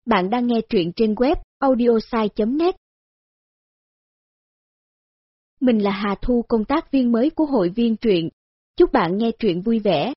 Bạn đang nghe truyện trên web audiosai.net. Mình là Hà Thu, công tác viên mới của hội viên truyện. Chúc bạn nghe truyện vui vẻ.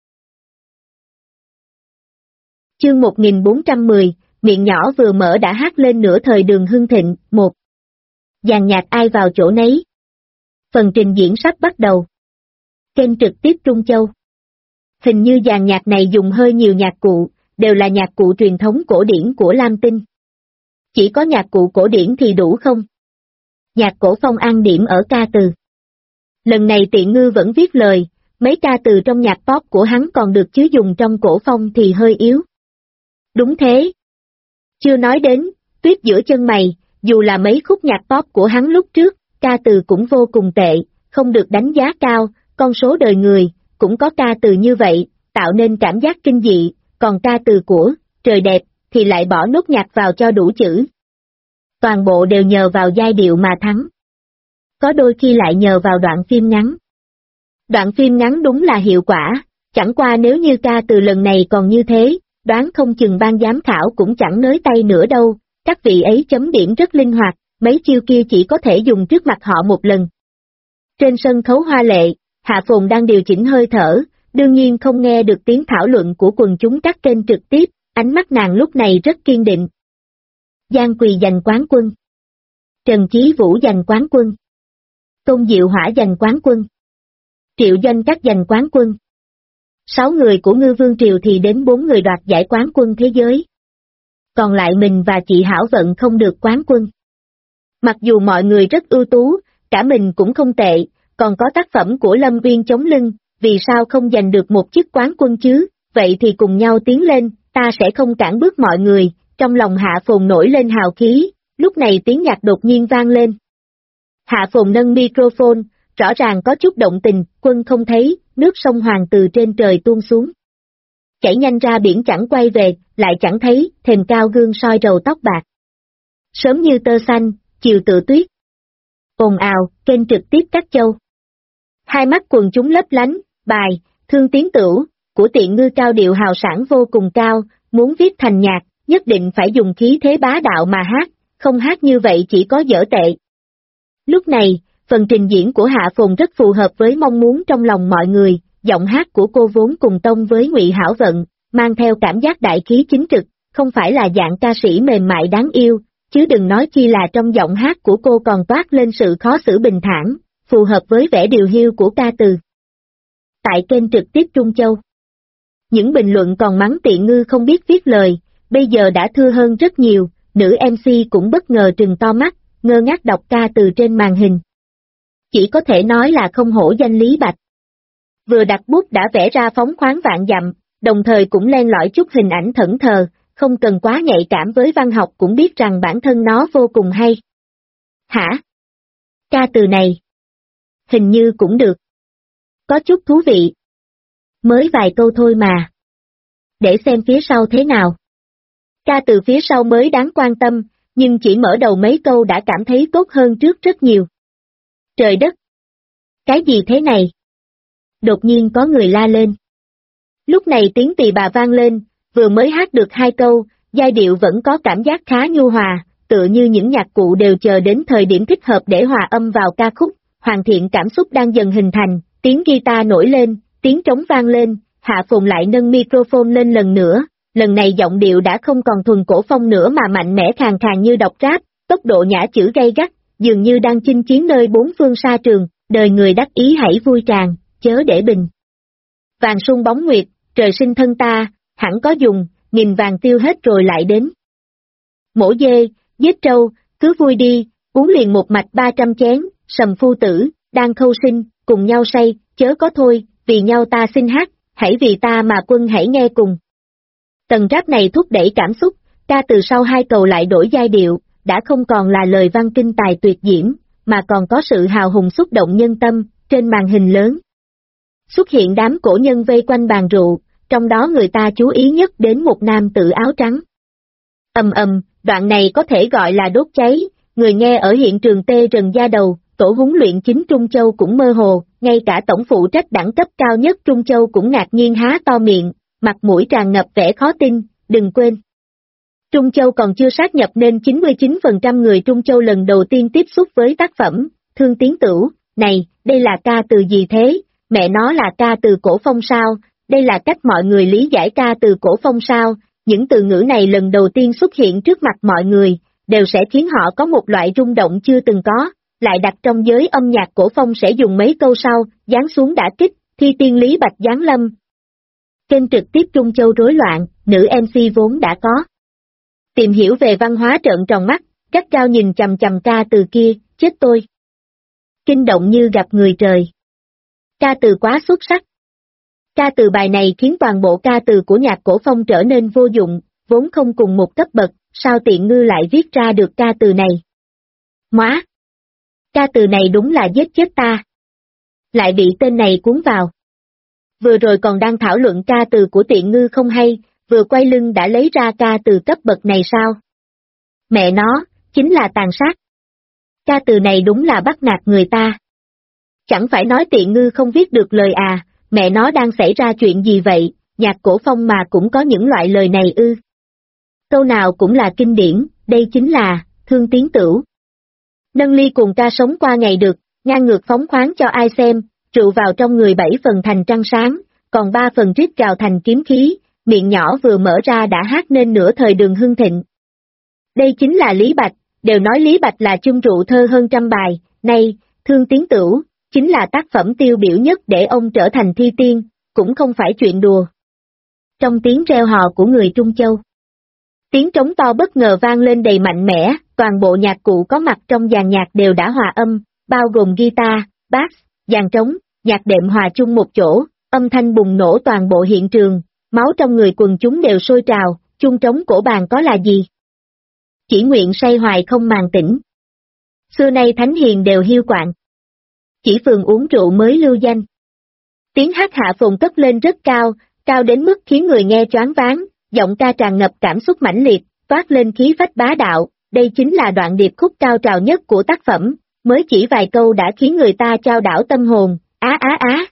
Chương 1410, miệng nhỏ vừa mở đã hát lên nửa thời đường hưng thịnh. 1. Dàn nhạc ai vào chỗ nấy. Phần trình diễn sắp bắt đầu. Kênh trực tiếp Trung Châu. Hình như dàn nhạc này dùng hơi nhiều nhạc cụ, đều là nhạc cụ truyền thống cổ điển của Lam Tinh. Chỉ có nhạc cụ cổ điển thì đủ không? Nhạc cổ phong an điểm ở ca từ. Lần này Tiện Ngư vẫn viết lời, mấy ca từ trong nhạc pop của hắn còn được chứ dùng trong cổ phong thì hơi yếu. Đúng thế. Chưa nói đến, Tuyết giữa chân mày, dù là mấy khúc nhạc pop của hắn lúc trước, ca từ cũng vô cùng tệ, không được đánh giá cao, con số đời người, cũng có ca từ như vậy, tạo nên cảm giác kinh dị, còn ca từ của Trời Đẹp thì lại bỏ nốt nhạc vào cho đủ chữ. Toàn bộ đều nhờ vào giai điệu mà thắng. Có đôi khi lại nhờ vào đoạn phim ngắn. Đoạn phim ngắn đúng là hiệu quả, chẳng qua nếu như ca từ lần này còn như thế, đoán không chừng ban giám khảo cũng chẳng nới tay nữa đâu, các vị ấy chấm điểm rất linh hoạt, mấy chiêu kia chỉ có thể dùng trước mặt họ một lần. Trên sân khấu hoa lệ, Hạ Phồn đang điều chỉnh hơi thở, đương nhiên không nghe được tiếng thảo luận của quần chúng các kênh trực tiếp, ánh mắt nàng lúc này rất kiên định. Giang Quỳ giành quán quân. Trần Chí Vũ giành quán quân. Tôn Diệu Hỏa giành quán quân. Triệu Doanh Các giành quán quân. 6 người của Ngư Vương Triều thì đến 4 người đoạt giải quán quân thế giới. Còn lại mình và chị Hảo Vận không được quán quân. Mặc dù mọi người rất ưu tú, cả mình cũng không tệ, còn có tác phẩm của Lâm Uyên chống lưng, vì sao không giành được một chức quán quân chứ, vậy thì cùng nhau tiến lên, ta sẽ không cản bước mọi người, trong lòng Hạ Phồn nổi lên hào khí, lúc này tiếng nhạc đột nhiên vang lên. Hạ Phồn nâng microphone, rõ ràng có chút động tình, quân không thấy, nước sông Hoàng từ trên trời tuôn xuống. Chảy nhanh ra biển chẳng quay về, lại chẳng thấy, thềm cao gương soi rầu tóc bạc. Sớm như tơ xanh, chiều tự tuyết. Ồn ào, kênh trực tiếp các châu. Hai mắt quần chúng lấp lánh, bài, Thương Tiến Tửu, của Tiện Ngư cao điệu hào sảng vô cùng cao, muốn viết thành nhạc, nhất định phải dùng khí thế bá đạo mà hát, không hát như vậy chỉ có dở tệ. Lúc này, phần trình diễn của Hạ Phồn rất phù hợp với mong muốn trong lòng mọi người, giọng hát của cô vốn cùng tông với Ngụy Hảo Vận, mang theo cảm giác đại khí chính trực, không phải là dạng ca sĩ mềm mại đáng yêu, chứ đừng nói chi là trong giọng hát của cô còn toát lên sự khó xử bình thản, phù hợp với vẻ điều hiu của ca từ. Tại kênh trực tiếp Trung Châu, những bình luận còn mắng Tiện Ngư không biết viết lời, bây giờ đã thưa hơn rất nhiều, nữ MC cũng bất ngờ trừng to mắt, ngơ ngác đọc ca từ trên màn hình. Chỉ có thể nói là không hổ danh Lý Bạch. Vừa đặt bút đã vẽ ra phóng khoáng vạn dặm, đồng thời cũng len lỏi chút hình ảnh thẫn thờ, không cần quá nhạy cảm với văn học cũng biết rằng bản thân nó vô cùng hay. Hả? Ca từ này? Hình như cũng được. Có chút thú vị. Mới vài câu thôi mà. Để xem phía sau thế nào. Ca từ phía sau mới đáng quan tâm, nhưng chỉ mở đầu mấy câu đã cảm thấy tốt hơn trước rất nhiều. Trời đất! Cái gì thế này? Đột nhiên có người la lên. Lúc này tiếng tỳ bà vang lên, vừa mới hát được 2 câu, giai điệu vẫn có cảm giác khá nhu hòa, tựa như những nhạc cụ đều chờ đến thời điểm thích hợp để hòa âm vào ca khúc, hoàn thiện cảm xúc đang dần hình thành, tiếng guitar nổi lên, tiếng trống vang lên, Hạ Phồn lại nâng microphone lên lần nữa, lần này giọng điệu đã không còn thuần cổ phong nữa mà mạnh mẽ khàn khàn như đọc rap, tốc độ nhả chữ gay gắt, dường như đang chinh chiến nơi bốn phương sa trường, đời người đắc ý hãy vui tràn, chớ để bình. Vàng sung bóng nguyệt, trời sinh thân ta, hẳn có dùng, nghìn vàng tiêu hết rồi lại đến. Mổ dê, giết trâu, cứ vui đi, uống liền một mạch 300 chén, sầm phu tử, đang khâu sinh, cùng nhau say, chớ có thôi, vì nhau ta xin hát, hãy vì ta mà quân hãy nghe cùng. Tầng rap này thúc đẩy cảm xúc, ca từ sau 2 câu lại đổi giai điệu, đã không còn là lời văn kinh tài tuyệt diễm, mà còn có sự hào hùng xúc động nhân tâm, trên màn hình lớn. Xuất hiện đám cổ nhân vây quanh bàn rượu, trong đó người ta chú ý nhất đến một nam tử áo trắng. Đoạn này có thể gọi là đốt cháy, người nghe ở hiện trường tê rần da đầu, tổ huấn luyện chính Trung Châu cũng mơ hồ, ngay cả tổng phụ trách đẳng cấp cao nhất Trung Châu cũng ngạc nhiên há to miệng, mặt mũi tràn ngập vẻ khó tin, đừng quên. Trung Châu còn chưa sát nhập nên 99% người Trung Châu lần đầu tiên tiếp xúc với tác phẩm, Thương Tiến Tửu, này, đây là ca từ gì thế, mẹ nó là ca từ cổ phong sao, đây là cách mọi người lý giải ca từ cổ phong sao, những từ ngữ này lần đầu tiên xuất hiện trước mặt mọi người, đều sẽ khiến họ có một loại rung động chưa từng có, lại đặt trong giới âm nhạc cổ phong sẽ dùng mấy câu sau, giáng xuống đả kích, thi tiên Lý Bạch giáng lâm. Kênh trực tiếp Trung Châu rối loạn, nữ MC vốn đã có tìm hiểu về văn hóa trợn tròn mắt, gắt gao nhìn chằm chằm ca từ kia, chết tôi. Kinh động như gặp người trời. Ca từ quá xuất sắc. Ca từ bài này khiến toàn bộ ca từ của nhạc cổ phong trở nên vô dụng, vốn không cùng một cấp bậc, sao tiện ngư lại viết ra được ca từ này. Móa! Ca từ này đúng là giết chết ta. Lại bị tên này cuốn vào. Vừa rồi còn đang thảo luận ca từ của tiện ngư không hay, vừa quay lưng đã lấy ra ca từ cấp bậc này sao? Mẹ nó, chính là tàn sát. Ca từ này đúng là bắt nạt người ta. Chẳng phải nói tiện ngư không viết được lời à, mẹ nó đang xảy ra chuyện gì vậy, nhạc cổ phong mà cũng có những loại lời này ư. Câu nào cũng là kinh điển, đây chính là, Thương Tiến Tửu. Nâng ly cùng ca sống qua ngày được, ngang ngược phóng khoáng cho ai xem, rượu vào trong người 7 phần thành trăng sáng, còn 3 phần rít gào thành kiếm khí, miệng nhỏ vừa mở ra đã hát nên nửa thời đường hưng thịnh. Đây chính là Lý Bạch, đều nói Lý Bạch là chung rượu thơ hơn trăm bài, nay, Thương Tiến Tửu, chính là tác phẩm tiêu biểu nhất để ông trở thành thi tiên, cũng không phải chuyện đùa. Trong tiếng reo hò của người Trung Châu, tiếng trống to bất ngờ vang lên đầy mạnh mẽ, toàn bộ nhạc cụ có mặt trong dàn nhạc đều đã hòa âm, bao gồm guitar, bass, dàn trống, nhạc đệm hòa chung một chỗ, âm thanh bùng nổ toàn bộ hiện trường, máu trong người quần chúng đều sôi trào, chuông trống cổ bàn có là gì? Chỉ nguyện say hoài không màng tỉnh. Xưa nay thánh hiền đều hiu quạng. Chỉ phường uống rượu mới lưu danh. Tiếng hát hạ phồn cất lên rất cao, cao đến mức khiến người nghe choáng váng, giọng ca tràn ngập cảm xúc mãnh liệt, toát lên khí phách bá đạo, đây chính là đoạn điệp khúc cao trào nhất của tác phẩm, mới chỉ vài câu đã khiến người ta chao đảo tâm hồn, á á á.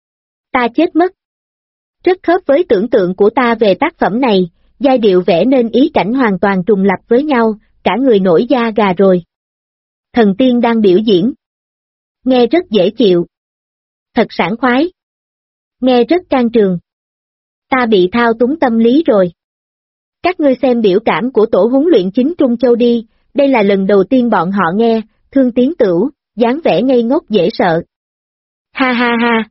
Ta chết mất. Rất khớp với tưởng tượng của ta về tác phẩm này, giai điệu vẽ nên ý cảnh hoàn toàn trùng lặp với nhau, cả người nổi da gà rồi. Thần tiên đang biểu diễn. Nghe rất dễ chịu. Thật sảng khoái. Nghe rất can trường. Ta bị thao túng tâm lý rồi. Các ngươi xem biểu cảm của tổ huấn luyện chính Trung Châu đi, đây là lần đầu tiên bọn họ nghe, Thương Tiến Tửu, dáng vẻ ngây ngốc dễ sợ. Ha ha ha.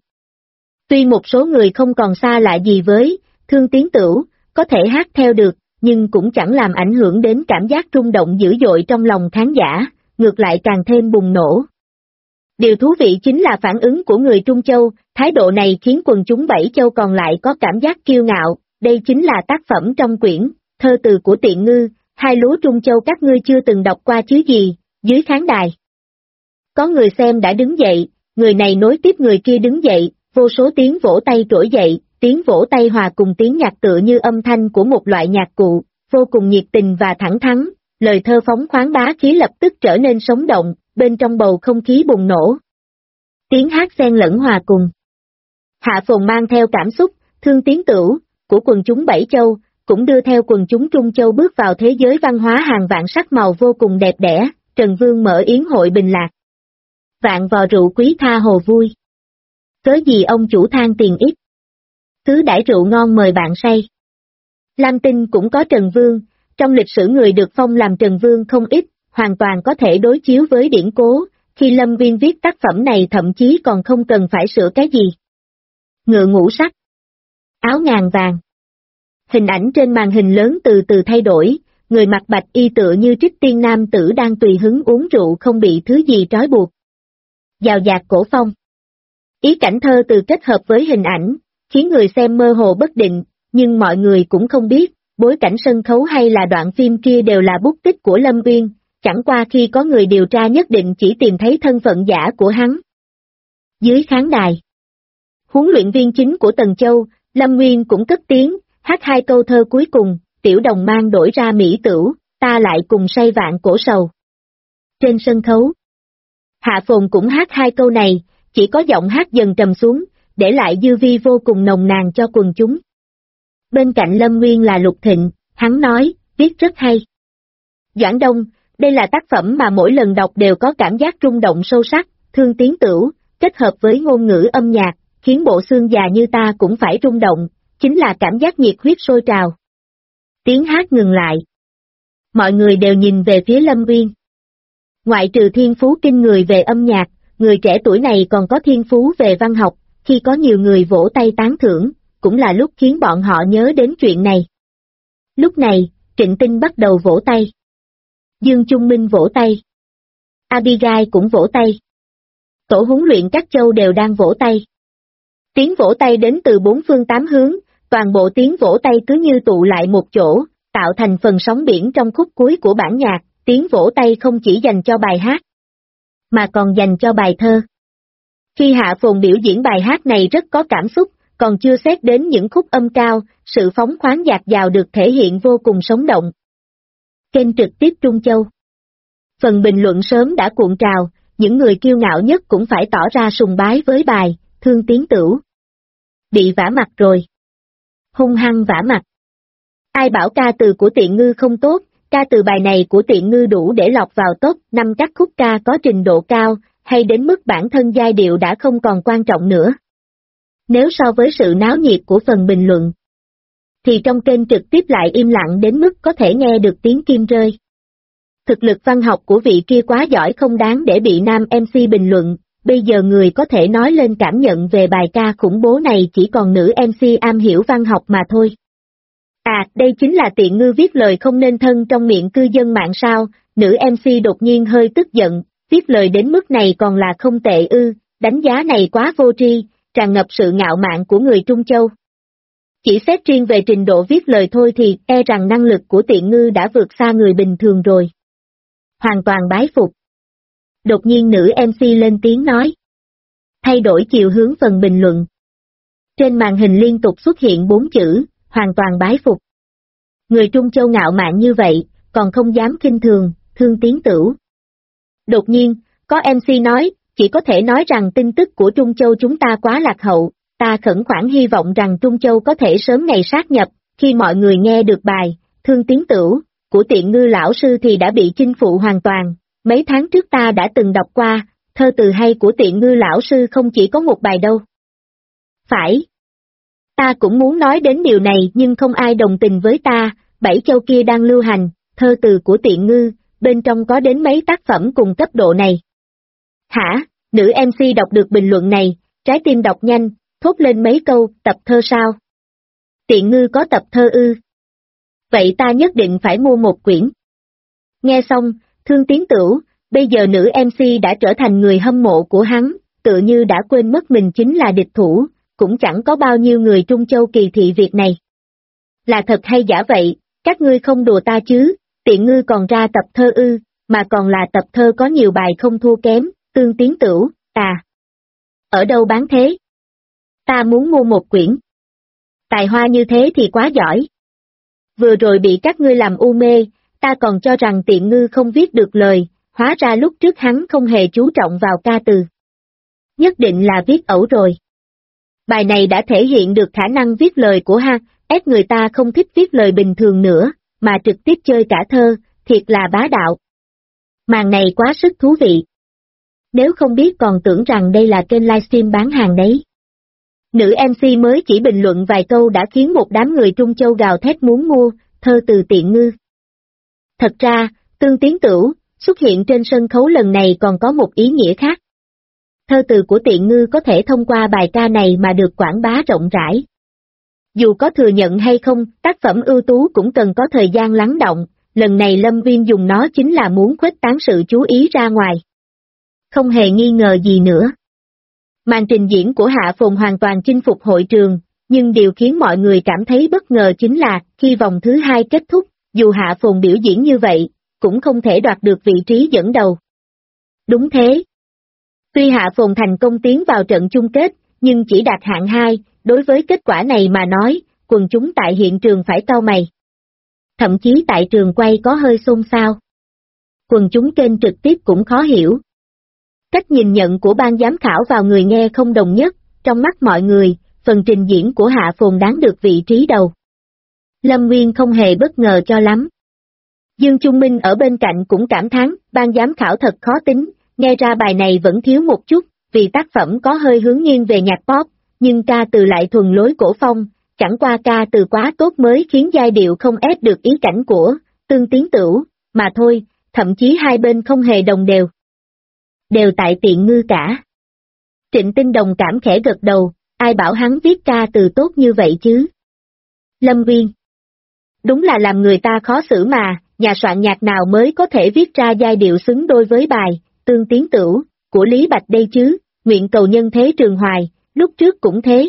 Tuy một số người không còn xa lạ gì với Thương Tiến Tửu, có thể hát theo được, nhưng cũng chẳng làm ảnh hưởng đến cảm giác rung động dữ dội trong lòng khán giả, ngược lại càng thêm bùng nổ. Điều thú vị chính là phản ứng của người Trung Châu, thái độ này khiến quần chúng Bảy Châu còn lại có cảm giác kiêu ngạo, đây chính là tác phẩm trong quyển, thơ từ của tiện ngư, hai lúa Trung Châu các ngươi chưa từng đọc qua chứ gì, dưới khán đài. Có người xem đã đứng dậy, người này nối tiếp người kia đứng dậy, vô số tiếng vỗ tay trỗi dậy, tiếng vỗ tay hòa cùng tiếng nhạc tựa như âm thanh của một loại nhạc cụ, vô cùng nhiệt tình và thẳng thắn, lời thơ phóng khoáng bá khí lập tức trở nên sống động, bên trong bầu không khí bùng nổ. Tiếng hát xen lẫn hòa cùng. Hạ phồn mang theo cảm xúc, Thương Tiến Tửu, của quần chúng Bảy Châu, cũng đưa theo quần chúng Trung Châu bước vào thế giới văn hóa hàng vạn sắc màu vô cùng đẹp đẽ, Trần Vương mở yến hội bình lạc. Vạn vò rượu quý tha hồ vui. Cớ gì ông chủ than tiền ít. Cứ đãi rượu ngon mời bạn say. Lam Tinh cũng có Trần Vương, trong lịch sử người được phong làm Trần Vương không ít, hoàn toàn có thể đối chiếu với điển cố, khi Lâm Viên viết tác phẩm này thậm chí còn không cần phải sửa cái gì. Ngựa ngũ sắc. Áo ngàn vàng. Hình ảnh trên màn hình lớn từ từ thay đổi, người mặc bạch y tựa như trích tiên nam tử đang tùy hứng uống rượu không bị thứ gì trói buộc. Dào dạt cổ phong. Ý cảnh thơ từ kết hợp với hình ảnh, khiến người xem mơ hồ bất định, nhưng mọi người cũng không biết, bối cảnh sân khấu hay là đoạn phim kia đều là bút tích của Lâm Uyên, chẳng qua khi có người điều tra nhất định chỉ tìm thấy thân phận giả của hắn. Dưới khán đài, huấn luyện viên chính của Tần Châu, Lâm Nguyên cũng cất tiếng, hát hai câu thơ cuối cùng, tiểu đồng mang đổi ra mỹ tửu, ta lại cùng say vạn cổ sầu. Trên sân khấu, Hạ Phồn cũng hát hai câu này, chỉ có giọng hát dần trầm xuống, để lại dư vi vô cùng nồng nàn cho quần chúng. Bên cạnh Lâm Nguyên là Lục Thịnh, hắn nói, viết rất hay. Doãn Đông, đây là tác phẩm mà mỗi lần đọc đều có cảm giác rung động sâu sắc, Thương Tiến Tửu, kết hợp với ngôn ngữ âm nhạc, khiến bộ xương già như ta cũng phải rung động, chính là cảm giác nhiệt huyết sôi trào. Tiếng hát ngừng lại. Mọi người đều nhìn về phía Lâm Uyên. Ngoại trừ thiên phú kinh người về âm nhạc, người trẻ tuổi này còn có thiên phú về văn học, khi có nhiều người vỗ tay tán thưởng, cũng là lúc khiến bọn họ nhớ đến chuyện này. Lúc này, Trịnh Tinh bắt đầu vỗ tay. Dương Trung Minh vỗ tay. Abigail cũng vỗ tay. Tổ huấn luyện các châu đều đang vỗ tay. Tiếng vỗ tay đến từ bốn phương tám hướng, toàn bộ tiếng vỗ tay cứ như tụ lại một chỗ, tạo thành phần sóng biển trong khúc cuối của bản nhạc. Tiếng vỗ tay không chỉ dành cho bài hát, mà còn dành cho bài thơ. Khi Hạ Phồn biểu diễn bài hát này rất có cảm xúc, còn chưa xét đến những khúc âm cao, sự phóng khoáng dạt dào được thể hiện vô cùng sống động. Kênh trực tiếp Trung Châu. Phần bình luận sớm đã cuộn trào, những người kiêu ngạo nhất cũng phải tỏ ra sùng bái với bài Thương Tiến Tửu. Bị vả mặt rồi. Hung hăng vả mặt. Ai bảo ca từ của Tiện Ngư không tốt, ca từ bài này của Tiện Ngư đủ để lọt vào top 5 các khúc ca có trình độ cao, hay đến mức bản thân giai điệu đã không còn quan trọng nữa. Nếu so với sự náo nhiệt của phần bình luận, thì trong kênh trực tiếp lại im lặng đến mức có thể nghe được tiếng kim rơi. Thực lực văn học của vị kia quá giỏi không đáng để bị nam MC bình luận, bây giờ người có thể nói lên cảm nhận về bài ca khủng bố này chỉ còn nữ MC am hiểu văn học mà thôi. À, đây chính là Tiện Ngư viết lời không nên thân trong miệng cư dân mạng sao, nữ MC đột nhiên hơi tức giận, viết lời đến mức này còn là không tệ ư, đánh giá này quá vô tri, tràn ngập sự ngạo mạn của người Trung Châu. Chỉ xét riêng về trình độ viết lời thôi thì e rằng năng lực của Tiện Ngư đã vượt xa người bình thường rồi. Hoàn toàn bái phục. Đột nhiên nữ MC lên tiếng nói. Thay đổi chiều hướng phần bình luận. Trên màn hình liên tục xuất hiện 4 chữ, hoàn toàn bái phục. Người Trung Châu ngạo mạn như vậy, còn không dám khinh thường, Thương Tiến Tửu. Đột nhiên, có MC nói, chỉ có thể nói rằng tin tức của Trung Châu chúng ta quá lạc hậu, ta khẩn khoản hy vọng rằng Trung Châu có thể sớm ngày sát nhập, khi mọi người nghe được bài, Thương Tiến Tửu, của Tiện Ngư lão sư thì đã bị chinh phụ hoàn toàn, mấy tháng trước ta đã từng đọc qua, thơ từ hay của Tiện Ngư lão sư không chỉ có một bài đâu. Phải. Ta cũng muốn nói đến điều này nhưng không ai đồng tình với ta, 7 châu kia đang lưu hành, thơ từ của Tiện Ngư, bên trong có đến mấy tác phẩm cùng cấp độ này. Hả, nữ MC đọc được bình luận này, trái tim đọc nhanh, thốt lên mấy câu, tập thơ sao? Tiện Ngư có tập thơ ư? Vậy ta nhất định phải mua một quyển. Nghe xong, Thương Tiến Tửu, bây giờ nữ MC đã trở thành người hâm mộ của hắn, tự như đã quên mất mình chính là địch thủ, cũng chẳng có bao nhiêu người Trung Châu kỳ thị việc này. Là thật hay giả vậy, các ngươi không đùa ta chứ, Tiện Ngư còn ra tập thơ ư, mà còn là tập thơ có nhiều bài không thua kém, Thương Tiến Tửu, à. Ở đâu bán thế? Ta muốn mua một quyển. Tài hoa như thế thì quá giỏi. Vừa rồi bị các ngươi làm u mê, ta còn cho rằng Tiện Ngư không viết được lời, hóa ra lúc trước hắn không hề chú trọng vào ca từ. Nhất định là viết ẩu rồi. Bài này đã thể hiện được khả năng viết lời của hắn, ép người ta không thích viết lời bình thường nữa, mà trực tiếp chơi cả thơ, thiệt là bá đạo. Màn này quá sức thú vị. Nếu không biết còn tưởng rằng đây là kênh livestream bán hàng đấy. Nữ MC mới chỉ bình luận vài câu đã khiến một đám người Trung Châu gào thét muốn mua, thơ từ Tiện Ngư. Thật ra, Thương Tiến Tửu, xuất hiện trên sân khấu lần này còn có một ý nghĩa khác. Thơ từ của Tiện Ngư có thể thông qua bài ca này mà được quảng bá rộng rãi. Dù có thừa nhận hay không, tác phẩm ưu tú cũng cần có thời gian lắng động, lần này Lâm Uyên dùng nó chính là muốn khuếch tán sự chú ý ra ngoài. Không hề nghi ngờ gì nữa. Màn trình diễn của Hạ Phồn hoàn toàn chinh phục hội trường, nhưng điều khiến mọi người cảm thấy bất ngờ chính là, khi vòng thứ 2 kết thúc, dù Hạ Phồn biểu diễn như vậy, cũng không thể đoạt được vị trí dẫn đầu. Đúng thế. Tuy Hạ Phồn thành công tiến vào trận chung kết, nhưng chỉ đạt hạng 2, đối với kết quả này mà nói, quần chúng tại hiện trường phải cau mày. Thậm chí tại trường quay có hơi xôn xao. Quần chúng kênh trực tiếp cũng khó hiểu. Cách nhìn nhận của ban giám khảo vào người nghe không đồng nhất, trong mắt mọi người, phần trình diễn của Hạ Phồn đáng được vị trí đầu. Lâm Nguyên không hề bất ngờ cho lắm. Dương Trung Minh ở bên cạnh cũng cảm thán, ban giám khảo thật khó tính, nghe ra bài này vẫn thiếu một chút, vì tác phẩm có hơi hướng nghiêng về nhạc pop, nhưng ca từ lại thuần lối cổ phong, chẳng qua ca từ quá tốt mới khiến giai điệu không ép được ý cảnh của Tương Tiến Tửu, mà thôi, thậm chí hai bên không hề đồng đều. Đều tại tiện ngư cả. Trịnh Tinh đồng cảm khẽ gật đầu, ai bảo hắn viết ca từ tốt như vậy chứ? Lâm Uyên. Đúng là làm người ta khó xử mà, nhà soạn nhạc nào mới có thể viết ra giai điệu xứng đôi với bài Tương Tiến Tửu của Lý Bạch đây chứ, nguyện cầu nhân thế trường hoài, lúc trước cũng thế.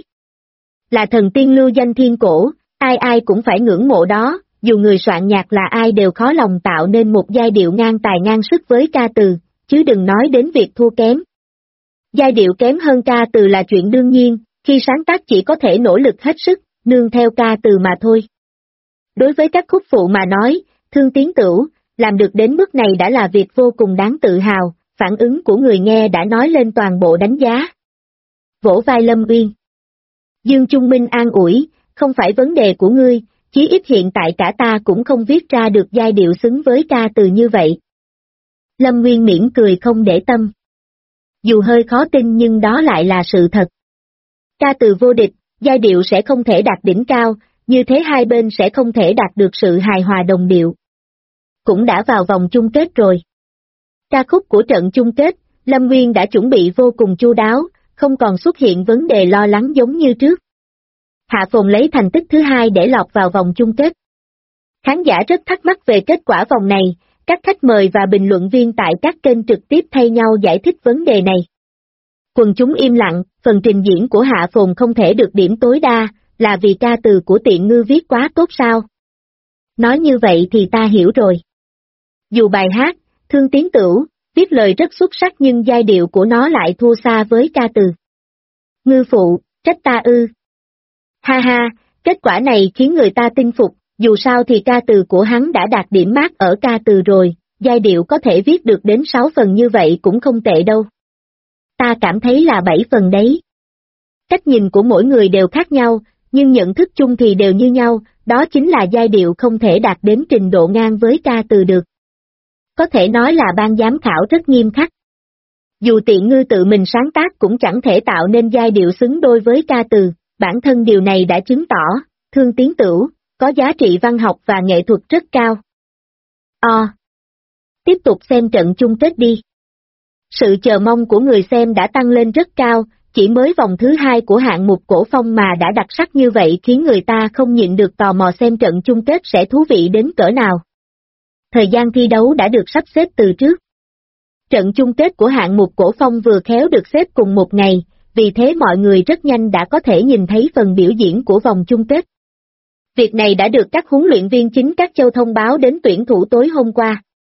Là thần tiên lưu danh thiên cổ, ai ai cũng phải ngưỡng mộ đó, dù người soạn nhạc là ai đều khó lòng tạo nên một giai điệu ngang tài ngang sức với ca từ, chứ đừng nói đến việc thua kém. Giai điệu kém hơn ca từ là chuyện đương nhiên, khi sáng tác chỉ có thể nỗ lực hết sức, nương theo ca từ mà thôi. Đối với các khúc phụ mà nói, Thương Tiến Tửu, làm được đến mức này đã là việc vô cùng đáng tự hào, phản ứng của người nghe đã nói lên toàn bộ đánh giá. Vỗ vai Lâm Uyên. Dương Trung Minh an ủi, không phải vấn đề của ngươi, chí ít hiện tại cả ta cũng không viết ra được giai điệu xứng với ca từ như vậy. Lâm Uyên mỉm cười không để tâm. Dù hơi khó tin nhưng đó lại là sự thật. Ca từ vô địch, giai điệu sẽ không thể đạt đỉnh cao, như thế hai bên sẽ không thể đạt được sự hài hòa đồng điệu. Cũng đã vào vòng chung kết rồi. Ca khúc của trận chung kết, Lâm Nguyên đã chuẩn bị vô cùng chu đáo, không còn xuất hiện vấn đề lo lắng giống như trước. Hạ Phồn lấy thành tích thứ hai để lọt vào vòng chung kết. Khán giả rất thắc mắc về kết quả vòng này, các khách mời và bình luận viên tại các kênh trực tiếp thay nhau giải thích vấn đề này. Quần chúng im lặng, phần trình diễn của Hạ Phồn không thể được điểm tối đa, là vì ca từ của Tiện Ngư viết quá tốt sao? Nói như vậy thì ta hiểu rồi. Dù bài hát, Thương Tiến Tửu, viết lời rất xuất sắc nhưng giai điệu của nó lại thua xa với ca từ. Ngư phụ, trách ta ư. Ha ha, kết quả này khiến người ta tin phục, dù sao thì ca từ của hắn đã đạt điểm mát ở ca từ rồi, giai điệu có thể viết được đến 6 phần như vậy cũng không tệ đâu. Ta cảm thấy là 7 phần đấy. Cách nhìn của mỗi người đều khác nhau, nhưng nhận thức chung thì đều như nhau, đó chính là giai điệu không thể đạt đến trình độ ngang với ca từ được. Có thể nói là ban giám khảo rất nghiêm khắc. Dù Tiện Ngư tự mình sáng tác cũng chẳng thể tạo nên giai điệu xứng đôi với ca từ, bản thân điều này đã chứng tỏ, Thương Tiến Tửu, có giá trị văn học và nghệ thuật rất cao. Tiếp tục xem trận chung kết đi. Sự chờ mong của người xem đã tăng lên rất cao, chỉ mới vòng thứ hai của hạng mục cổ phong mà đã đặc sắc như vậy khiến người ta không nhịn được tò mò xem trận chung kết sẽ thú vị đến cỡ nào. Thời gian thi đấu đã được sắp xếp từ trước. Trận chung kết của hạng mục cổ phong vừa khéo được xếp cùng một ngày, vì thế mọi người rất nhanh đã có thể nhìn thấy phần biểu diễn của vòng chung kết. Việc này đã được các huấn luyện viên chính các châu thông báo đến tuyển thủ tối hôm qua.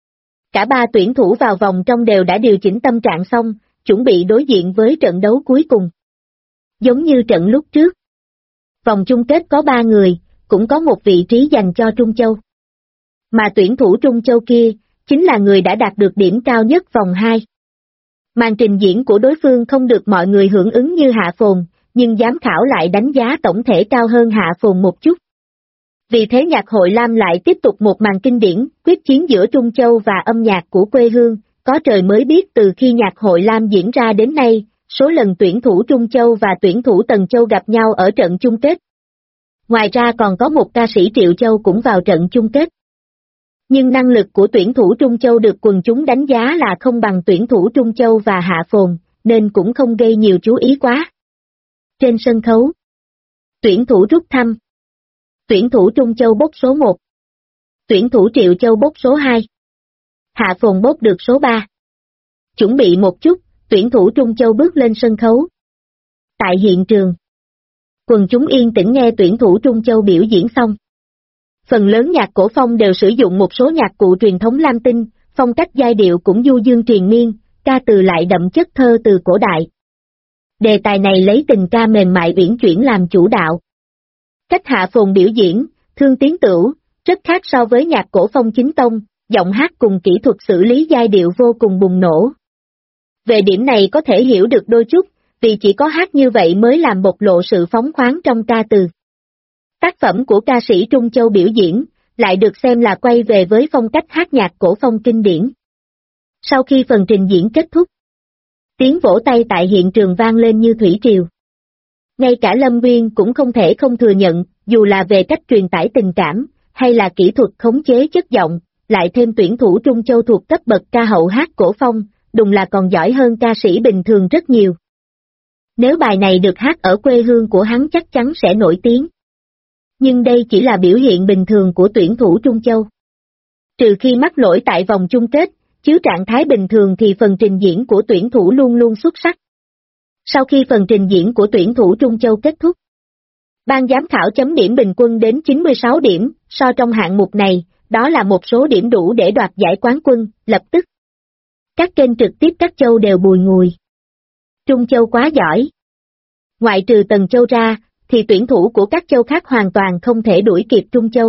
Cả ba tuyển thủ vào vòng trong đều đã điều chỉnh tâm trạng xong, chuẩn bị đối diện với trận đấu cuối cùng. Giống như trận lúc trước. Vòng chung kết có 3 người, cũng có một vị trí dành cho Trung Châu. Mà tuyển thủ Trung Châu kia, chính là người đã đạt được điểm cao nhất vòng 2. Màn trình diễn của đối phương không được mọi người hưởng ứng như Hạ Phồn, nhưng giám khảo lại đánh giá tổng thể cao hơn Hạ Phồn một chút. Vì thế nhạc hội Lam lại tiếp tục một màn kinh điển, quyết chiến giữa Trung Châu và âm nhạc của quê hương, có trời mới biết từ khi nhạc hội Lam diễn ra đến nay, số lần tuyển thủ Trung Châu và tuyển thủ Tần Châu gặp nhau ở trận chung kết. Ngoài ra còn có một ca sĩ Triệu Châu cũng vào trận chung kết. Nhưng năng lực của tuyển thủ Trung Châu được quần chúng đánh giá là không bằng tuyển thủ Trung Châu và Hạ Phồn, nên cũng không gây nhiều chú ý quá. Trên sân khấu, tuyển thủ rút thăm. Tuyển thủ Trung Châu bốc số 1. Tuyển thủ Triệu Châu bốc số 2. Hạ Phồn bốc được số 3. Chuẩn bị một chút, tuyển thủ Trung Châu bước lên sân khấu. Tại hiện trường, quần chúng yên tĩnh nghe tuyển thủ Trung Châu biểu diễn xong. Phần lớn nhạc cổ phong đều sử dụng một số nhạc cụ truyền thống Lam Tinh, phong cách giai điệu cũng du dương triền miên, ca từ lại đậm chất thơ từ cổ đại. Đề tài này lấy tình ca mềm mại uyển chuyển làm chủ đạo. Cách Hạ Phồn biểu diễn, Thương Tiến Tửu, rất khác so với nhạc cổ phong chính tông, giọng hát cùng kỹ thuật xử lý giai điệu vô cùng bùng nổ. Về điểm này có thể hiểu được đôi chút, vì chỉ có hát như vậy mới làm bộc lộ sự phóng khoáng trong ca từ. Tác phẩm của ca sĩ Trung Châu biểu diễn, lại được xem là quay về với phong cách hát nhạc cổ phong kinh điển. Sau khi phần trình diễn kết thúc, tiếng vỗ tay tại hiện trường vang lên như thủy triều. Ngay cả Lâm Nguyên cũng không thể không thừa nhận, dù là về cách truyền tải tình cảm, hay là kỹ thuật khống chế chất giọng, lại thêm tuyển thủ Trung Châu thuộc cấp bậc ca hậu hát cổ phong, đùng là còn giỏi hơn ca sĩ bình thường rất nhiều. Nếu bài này được hát ở quê hương của hắn chắc chắn sẽ nổi tiếng. Nhưng đây chỉ là biểu hiện bình thường của tuyển thủ Trung Châu. Trừ khi mắc lỗi tại vòng chung kết, chứ trạng thái bình thường thì phần trình diễn của tuyển thủ luôn luôn xuất sắc. Sau khi phần trình diễn của tuyển thủ Trung Châu kết thúc, ban giám khảo chấm điểm bình quân đến 96 điểm, so trong hạng mục này, đó là một số điểm đủ để đoạt giải quán quân, lập tức. Các kênh trực tiếp các châu đều bùi ngùi. Trung Châu quá giỏi. Ngoại trừ Tần Châu ra, thì tuyển thủ của các châu khác hoàn toàn không thể đuổi kịp Trung Châu.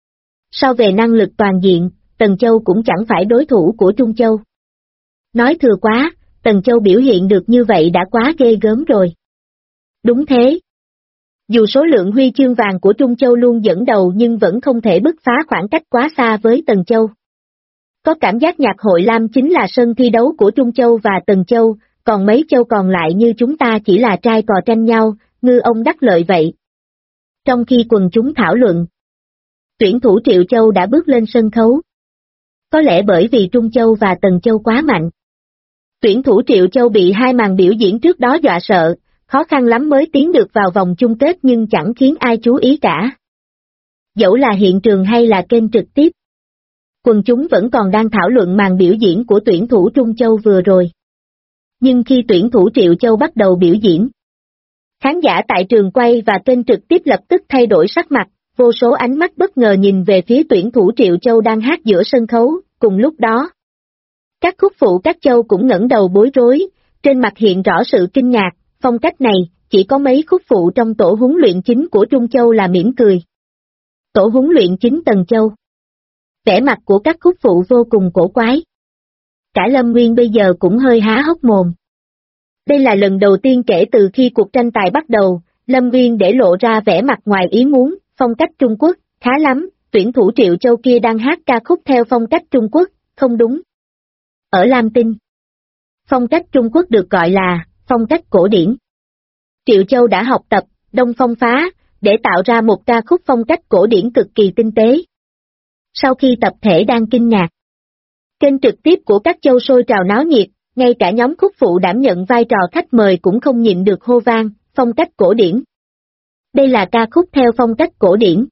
So về năng lực toàn diện, Tần Châu cũng chẳng phải đối thủ của Trung Châu. Nói thừa quá, Tần Châu biểu hiện được như vậy đã quá ghê gớm rồi. Đúng thế. Dù số lượng huy chương vàng của Trung Châu luôn dẫn đầu nhưng vẫn không thể bứt phá khoảng cách quá xa với Tần Châu. Có cảm giác nhạc hội Lam chính là sân thi đấu của Trung Châu và Tần Châu, còn mấy châu còn lại như chúng ta chỉ là trai cò tranh nhau, ngư ông đắc lợi vậy. Trong khi quần chúng thảo luận, tuyển thủ Triệu Châu đã bước lên sân khấu. Có lẽ bởi vì Trung Châu và Tần Châu quá mạnh. Tuyển thủ Triệu Châu bị hai màn biểu diễn trước đó dọa sợ, khó khăn lắm mới tiến được vào vòng chung kết nhưng chẳng khiến ai chú ý cả. Dẫu là hiện trường hay là kênh trực tiếp, quần chúng vẫn còn đang thảo luận màn biểu diễn của tuyển thủ Trung Châu vừa rồi. Nhưng khi tuyển thủ Triệu Châu bắt đầu biểu diễn, khán giả tại trường quay và kênh trực tiếp lập tức thay đổi sắc mặt, vô số ánh mắt bất ngờ nhìn về phía tuyển thủ Triệu Châu đang hát giữa sân khấu, cùng lúc đó. Các khúc phụ các châu cũng ngẩng đầu bối rối, trên mặt hiện rõ sự kinh ngạc, phong cách này, chỉ có mấy khúc phụ trong tổ huấn luyện chính của Trung Châu là mỉm cười. Tổ huấn luyện chính Tần Châu. Vẻ mặt của các khúc phụ vô cùng cổ quái. Cả Lâm Nguyên bây giờ cũng hơi há hốc mồm. Đây là lần đầu tiên kể từ khi cuộc tranh tài bắt đầu, Lâm Nguyên để lộ ra vẻ mặt ngoài ý muốn, phong cách Trung Quốc, khá lắm, tuyển thủ Triệu Châu kia đang hát ca khúc theo phong cách Trung Quốc, không đúng. Ở Lam Tinh, phong cách Trung Quốc được gọi là phong cách cổ điển. Triệu Châu đã học tập Đông Phong Phá, để tạo ra một ca khúc phong cách cổ điển cực kỳ tinh tế. Sau khi tập thể đang kinh ngạc, kênh trực tiếp của các châu sôi trào náo nhiệt, ngay cả nhóm khúc phụ đảm nhận vai trò khách mời cũng không nhịn được hô vang, phong cách cổ điển. Đây là ca khúc theo phong cách cổ điển.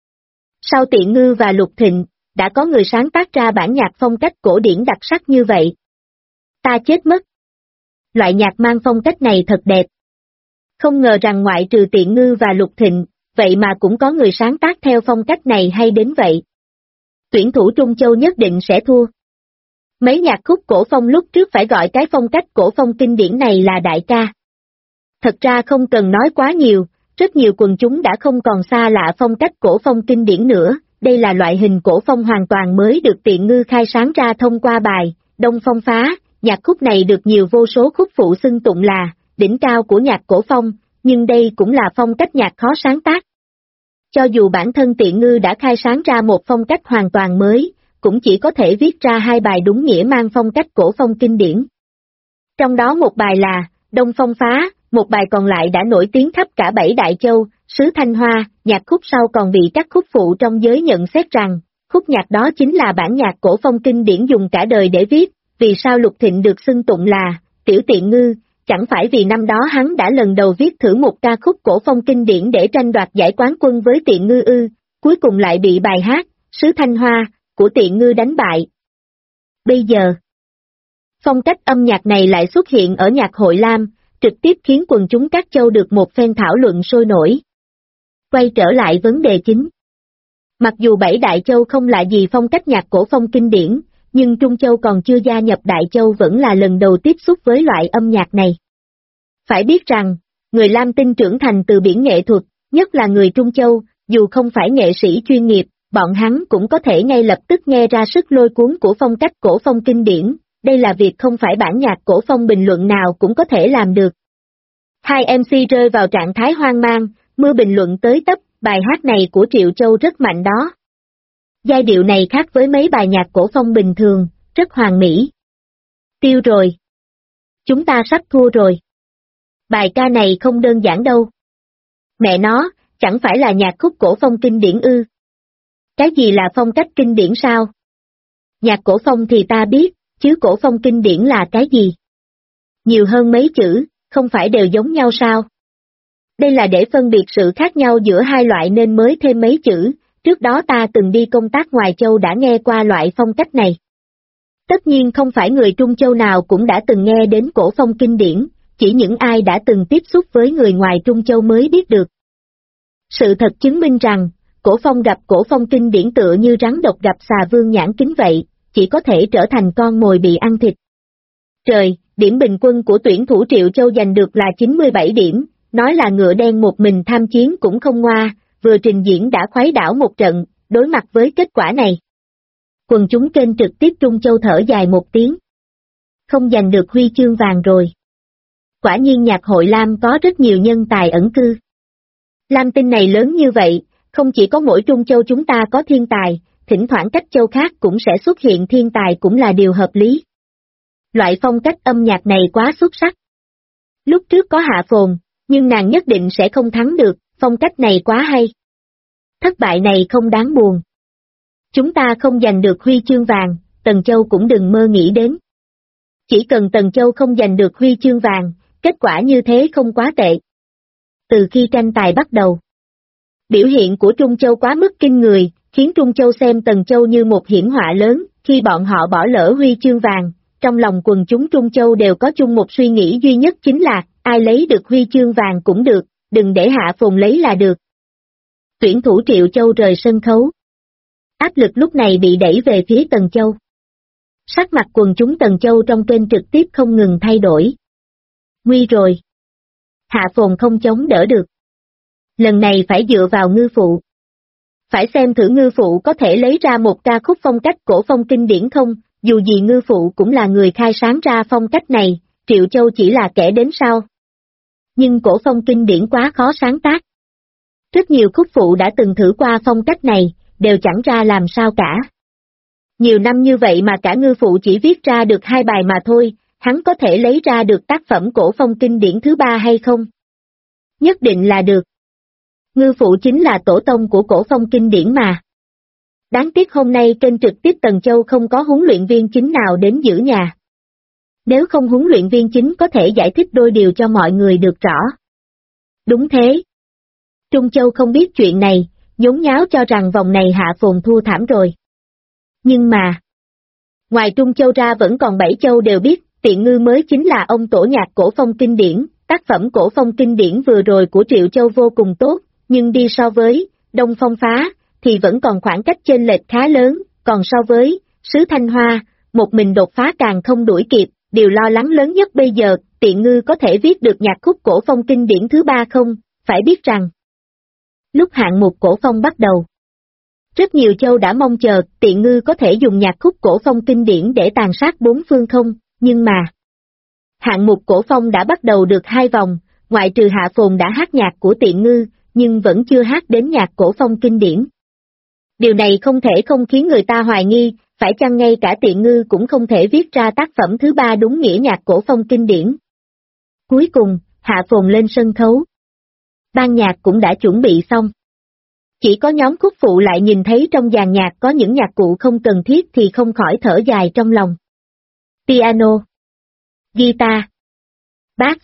Sau Tiện Ngư và Lục Thịnh, đã có người sáng tác ra bản nhạc phong cách cổ điển đặc sắc như vậy. Ta chết mất. Loại nhạc mang phong cách này thật đẹp. Không ngờ rằng ngoại trừ Tiện Ngư và Lục Thịnh, vậy mà cũng có người sáng tác theo phong cách này hay đến vậy. Tuyển thủ Trung Châu nhất định sẽ thua. Mấy nhạc khúc cổ phong lúc trước phải gọi cái phong cách cổ phong kinh điển này là đại ca. Thật ra không cần nói quá nhiều, rất nhiều quần chúng đã không còn xa lạ phong cách cổ phong kinh điển nữa, đây là loại hình cổ phong hoàn toàn mới được Tiện Ngư khai sáng ra thông qua bài Đông Phong Phá, nhạc khúc này được nhiều vô số khúc phụ xưng tụng là đỉnh cao của nhạc cổ phong, nhưng đây cũng là phong cách nhạc khó sáng tác. Cho dù bản thân Tiện Ngư đã khai sáng ra một phong cách hoàn toàn mới, cũng chỉ có thể viết ra hai bài đúng nghĩa mang phong cách cổ phong kinh điển. Trong đó một bài là Đông Phong Phá, một bài còn lại đã nổi tiếng khắp cả 7 đại châu, xứ Thanh Hoa, nhạc khúc sau còn bị các khúc phụ trong giới nhận xét rằng, khúc nhạc đó chính là bản nhạc cổ phong kinh điển dùng cả đời để viết, vì sao Lục Thịnh được xưng tụng là Tiểu Tiện Ngư, chẳng phải vì năm đó hắn đã lần đầu viết thử một ca khúc cổ phong kinh điển để tranh đoạt giải quán quân với Tiện Ngư ư, cuối cùng lại bị bài hát, xứ Thanh Hoa, của Tiện Ngư đánh bại. Bây giờ, phong cách âm nhạc này lại xuất hiện ở nhạc hội Lam, trực tiếp khiến quần chúng các châu được một phen thảo luận sôi nổi. Quay trở lại vấn đề chính. Mặc dù 7 đại châu không lạ gì phong cách nhạc cổ phong kinh điển, nhưng Trung Châu còn chưa gia nhập đại châu vẫn là lần đầu tiếp xúc với loại âm nhạc này. Phải biết rằng, người Lam Tinh trưởng thành từ biển nghệ thuật, nhất là người Trung Châu, dù không phải nghệ sĩ chuyên nghiệp, bọn hắn cũng có thể ngay lập tức nghe ra sức lôi cuốn của phong cách cổ phong kinh điển, đây là việc không phải bản nhạc cổ phong bình luận nào cũng có thể làm được. Hai MC rơi vào trạng thái hoang mang, mưa bình luận tới tấp, bài hát này của Triệu Châu rất mạnh đó. Giai điệu này khác với mấy bài nhạc cổ phong bình thường, rất hoàn mỹ. Tiêu rồi. Chúng ta sắp thua rồi. Bài ca này không đơn giản đâu. Mẹ nó, chẳng phải là nhạc khúc cổ phong kinh điển ư? Cái gì là phong cách kinh điển sao? Nhạc cổ phong thì ta biết, chứ cổ phong kinh điển là cái gì? Nhiều hơn mấy chữ, không phải đều giống nhau sao? Đây là để phân biệt sự khác nhau giữa hai loại nên mới thêm mấy chữ, trước đó ta từng đi công tác ngoài châu đã nghe qua loại phong cách này. Tất nhiên không phải người Trung Châu nào cũng đã từng nghe đến cổ phong kinh điển, chỉ những ai đã từng tiếp xúc với người ngoài Trung Châu mới biết được. Sự thật chứng minh rằng, cổ phong gặp cổ phong kinh điển tựa như rắn độc gặp xà vương nhãn kính vậy, chỉ có thể trở thành con mồi bị ăn thịt. Trời, điểm bình quân của tuyển thủ Triệu Châu giành được là 97 điểm, nói là ngựa đen một mình tham chiến cũng không ngoa, vừa trình diễn đã khuấy đảo một trận, đối mặt với kết quả này. Quần chúng kênh trực tiếp Trung Châu thở dài một tiếng. Không giành được huy chương vàng rồi. Quả nhiên nhạc hội Lam có rất nhiều nhân tài ẩn cư. Lam Tinh này lớn như vậy, không chỉ có mỗi Trung Châu chúng ta có thiên tài, thỉnh thoảng cách châu khác cũng sẽ xuất hiện thiên tài cũng là điều hợp lý. Loại phong cách âm nhạc này quá xuất sắc. Lúc trước có Hạ Phồn, nhưng nàng nhất định sẽ không thắng được, phong cách này quá hay. Thất bại này không đáng buồn. Chúng ta không giành được huy chương vàng, Tần Châu cũng đừng mơ nghĩ đến. Chỉ cần Tần Châu không giành được huy chương vàng, kết quả như thế không quá tệ. Từ khi tranh tài bắt đầu, biểu hiện của Trung Châu quá mức kinh người, khiến Trung Châu xem Tần Châu như một hiểm họa lớn, khi bọn họ bỏ lỡ huy chương vàng, trong lòng quần chúng Trung Châu đều có chung một suy nghĩ duy nhất chính là, ai lấy được huy chương vàng cũng được, đừng để Hạ Phồn lấy là được. Tuyển thủ Triệu Châu rời sân khấu. Áp lực lúc này bị đẩy về phía Tần Châu. Sắc mặt quần chúng Tần Châu trong kênh trực tiếp không ngừng thay đổi. Nguy rồi. Hạ Phồn không chống đỡ được. Lần này phải dựa vào Ngư Phụ. Phải xem thử Ngư Phụ có thể lấy ra một ca khúc phong cách cổ phong kinh điển không, dù gì Ngư Phụ cũng là người khai sáng ra phong cách này, Triệu Châu chỉ là kẻ đến sau. Nhưng cổ phong kinh điển quá khó sáng tác. Rất nhiều khúc phụ đã từng thử qua phong cách này, đều chẳng ra làm sao cả. Nhiều năm như vậy mà cả Ngư Phụ chỉ viết ra được 2 bài mà thôi, hắn có thể lấy ra được tác phẩm cổ phong kinh điển thứ 3 hay không? Nhất định là được. Ngư Phụ chính là tổ tông của cổ phong kinh điển mà. Đáng tiếc hôm nay kênh trực tiếp Tần Châu không có huấn luyện viên chính nào đến giữ nhà. Nếu không huấn luyện viên chính có thể giải thích đôi điều cho mọi người được rõ. Đúng thế. Trung Châu không biết chuyện này, nhốn nháo cho rằng vòng này Hạ Phồn thua thảm rồi. Nhưng mà, ngoài Trung Châu ra vẫn còn 7 châu đều biết, Tiện Ngư mới chính là ông tổ nhạc cổ phong kinh điển, tác phẩm cổ phong kinh điển vừa rồi của Triệu Châu vô cùng tốt, nhưng đi so với Đông Phong Phá, thì vẫn còn khoảng cách chênh lệch khá lớn, còn so với Sứ Thanh Hoa, một mình đột phá càng không đuổi kịp, điều lo lắng lớn nhất bây giờ, Tiện Ngư có thể viết được nhạc khúc cổ phong kinh điển thứ 3 không, phải biết rằng, lúc hạng mục cổ phong bắt đầu, rất nhiều châu đã mong chờ Tiện Ngư có thể dùng nhạc khúc cổ phong kinh điển để tàn sát 4 phương không, nhưng mà, hạng mục cổ phong đã bắt đầu được 2 vòng, ngoại trừ Hạ Phồn đã hát nhạc của Tiện Ngư, nhưng vẫn chưa hát đến nhạc cổ phong kinh điển. Điều này không thể không khiến người ta hoài nghi, phải chăng ngay cả Tiện Ngư cũng không thể viết ra tác phẩm thứ 3 đúng nghĩa nhạc cổ phong kinh điển. Cuối cùng, Hạ Phồn lên sân khấu. Ban nhạc cũng đã chuẩn bị xong. Chỉ có nhóm khúc phụ lại nhìn thấy trong dàn nhạc có những nhạc cụ không cần thiết thì không khỏi thở dài trong lòng. Piano, guitar, bass,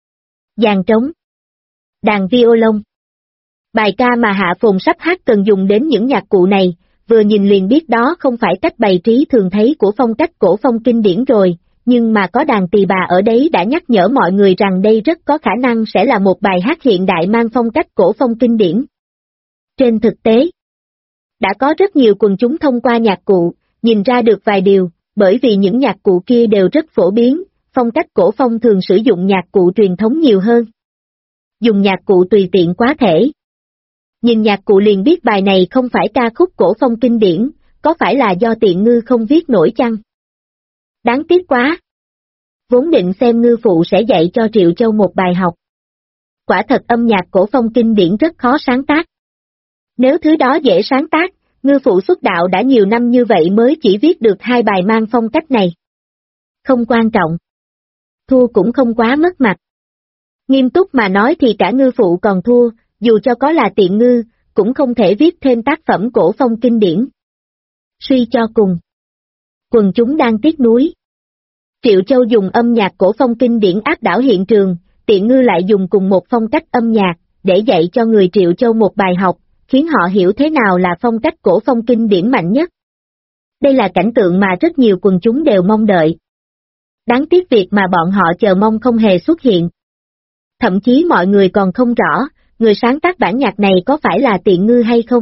dàn trống, đàn violon. Bài ca mà Hạ Phồn sắp hát cần dùng đến những nhạc cụ này, vừa nhìn liền biết đó không phải cách bày trí thường thấy của phong cách cổ phong kinh điển rồi, nhưng mà có đàn tỳ bà ở đấy đã nhắc nhở mọi người rằng đây rất có khả năng sẽ là một bài hát hiện đại mang phong cách cổ phong kinh điển. Trên thực tế, đã có rất nhiều quần chúng thông qua nhạc cụ, nhìn ra được vài điều, bởi vì những nhạc cụ kia đều rất phổ biến, phong cách cổ phong thường sử dụng nhạc cụ truyền thống nhiều hơn. Dùng nhạc cụ tùy tiện quá thể. Nhìn nhạc cụ liền biết bài này không phải ca khúc cổ phong kinh điển, có phải là do Tiện Ngư không viết nổi chăng? Đáng tiếc quá. Vốn định xem Ngư Phụ sẽ dạy cho Triệu Châu một bài học. Quả thật âm nhạc cổ phong kinh điển rất khó sáng tác. Nếu thứ đó dễ sáng tác, Ngư phụ xuất đạo đã nhiều năm như vậy mới chỉ viết được 2 bài mang phong cách này. Không quan trọng. Thua cũng không quá mất mặt. Nghiêm túc mà nói thì cả ngư phụ còn thua, dù cho có là tiện ngư, cũng không thể viết thêm tác phẩm cổ phong kinh điển. Suy cho cùng. Quần chúng đang tiếc nuối. Triệu Châu dùng âm nhạc cổ phong kinh điển áp đảo hiện trường, tiện ngư lại dùng cùng một phong cách âm nhạc, để dạy cho người Triệu Châu một bài học, khiến họ hiểu thế nào là phong cách cổ phong kinh điển mạnh nhất. Đây là cảnh tượng mà rất nhiều quần chúng đều mong đợi. Đáng tiếc việc mà bọn họ chờ mong không hề xuất hiện. Thậm chí mọi người còn không rõ, người sáng tác bản nhạc này có phải là tiện ngư hay không.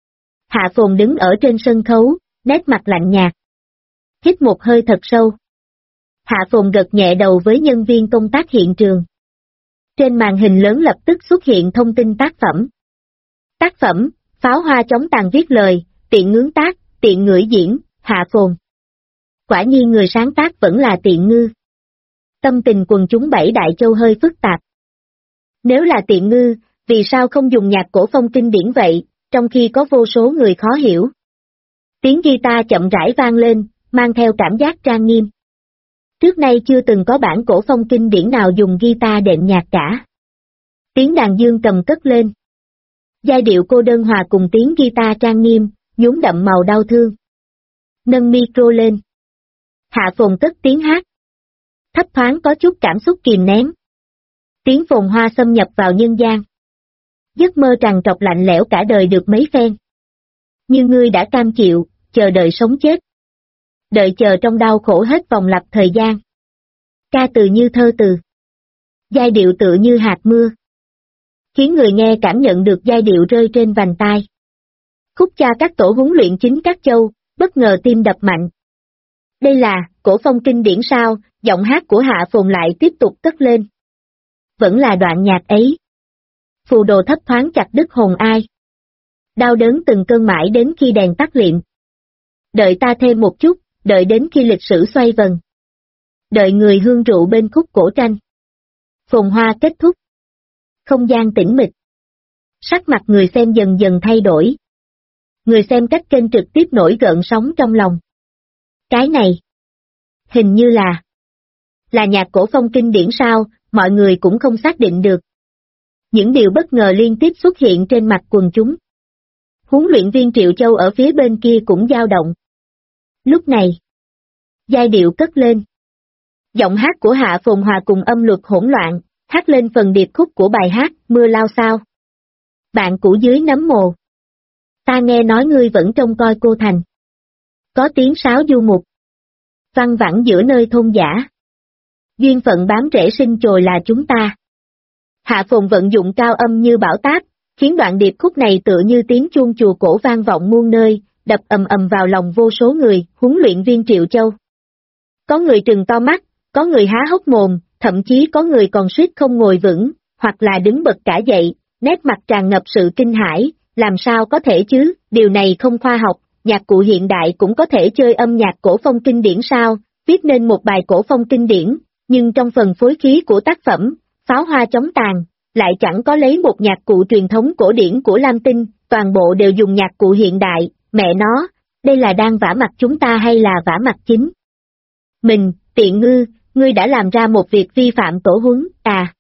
Hạ Phồn đứng ở trên sân khấu, nét mặt lạnh nhạt. Hít một hơi thật sâu. Hạ Phồn gật nhẹ đầu với nhân viên công tác hiện trường. Trên màn hình lớn lập tức xuất hiện thông tin tác phẩm. Tác phẩm, Pháo hoa chống tàn viết lời, tiện ngưỡng tác, tiện ngửi diễn, Hạ Phồn. Quả nhiên người sáng tác vẫn là tiện ngư. Tâm tình quần chúng Bảy Đại Châu hơi phức tạp. Nếu là tiện ngư, vì sao không dùng nhạc cổ phong kinh điển vậy, trong khi có vô số người khó hiểu. Tiếng guitar chậm rãi vang lên, mang theo cảm giác trang nghiêm. Trước nay chưa từng có bản cổ phong kinh điển nào dùng guitar đệm nhạc cả. Tiếng đàn dương cầm cất lên. Giai điệu cô đơn hòa cùng tiếng guitar trang nghiêm, nhuốm đậm màu đau thương. Nâng micro lên. Hạ Phồn cất tiếng hát. Thấp thoáng có chút cảm xúc kìm nén. Tiếng phồn hoa xâm nhập vào nhân gian. Giấc mơ trằn trọc lạnh lẽo cả đời được mấy phen. Như ngươi đã cam chịu, chờ đợi sống chết. Đợi chờ trong đau khổ hết vòng lặp thời gian. Ca từ như thơ từ. Giai điệu tựa như hạt mưa. Khiến người nghe cảm nhận được giai điệu rơi trên vành tai. Khúc cha các tổ huấn luyện chính các châu, bất ngờ tim đập mạnh. Đây là, cổ phong kinh điển sao, giọng hát của Hạ Phồn lại tiếp tục cất lên. Vẫn là đoạn nhạc ấy. Phù đồ thấp thoáng chặt đứt hồn ai. Đau đớn từng cơn mãi đến khi đèn tắt liệm. Đợi ta thêm một chút, đợi đến khi lịch sử xoay vần. Đợi người hương rượu bên khúc cổ tranh. Phồn hoa kết thúc. Không gian tĩnh mịch. Sắc mặt người xem dần dần thay đổi. Người xem cách kênh trực tiếp nổi gợn sóng trong lòng. Cái này. Hình như là nhạc cổ phong kinh điển sao, mọi người cũng không xác định được. Những điều bất ngờ liên tiếp xuất hiện trên mặt quần chúng. Huấn luyện viên Triệu Châu ở phía bên kia cũng dao động. Lúc này, giai điệu cất lên. Giọng hát của Hạ Phồn hòa cùng âm luật hỗn loạn, hát lên phần điệp khúc của bài hát Mưa Lao Sao. Bạn cũ dưới nấm mồ. Ta nghe nói ngươi vẫn trông coi cô thành. Có tiếng sáo du mục. Văng vẳng giữa nơi thôn dã. Duyên phận bám rễ sinh chồi là chúng ta. Hạ Phồn vận dụng cao âm như bão táp, khiến đoạn điệp khúc này tựa như tiếng chuông chùa cổ vang vọng muôn nơi, đập ầm ầm vào lòng vô số người, huấn luyện viên Triệu Châu. Có người trừng to mắt, có người há hốc mồm, thậm chí có người còn suýt không ngồi vững, hoặc là đứng bật cả dậy, nét mặt tràn ngập sự kinh hãi, làm sao có thể chứ, điều này không khoa học, nhạc cụ hiện đại cũng có thể chơi âm nhạc cổ phong kinh điển sao, viết nên một bài cổ phong kinh điển, nhưng trong phần phối khí của tác phẩm, Pháo hoa chống tàn, lại chẳng có lấy một nhạc cụ truyền thống cổ điển của Lam Tinh, toàn bộ đều dùng nhạc cụ hiện đại, mẹ nó, đây là đang vả mặt chúng ta hay là vả mặt chính? Mình, tiện ngư, ngươi đã làm ra một việc vi phạm tổ huấn, à?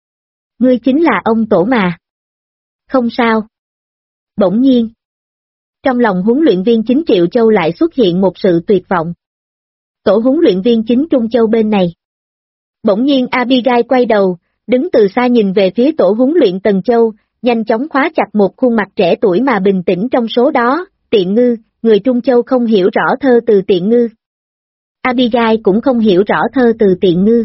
Ngươi chính là ông tổ mà. Không sao. Bỗng nhiên. Trong lòng huấn luyện viên chính Triệu Châu lại xuất hiện một sự tuyệt vọng. Tổ huấn luyện viên chính Trung Châu bên này. Bỗng nhiên Abigail quay đầu, đứng từ xa nhìn về phía tổ huấn luyện Tần Châu, nhanh chóng khóa chặt một khuôn mặt trẻ tuổi mà bình tĩnh trong số đó, tiện ngư, người Trung Châu không hiểu rõ thơ từ tiện ngư. Abigail cũng không hiểu rõ thơ từ tiện ngư.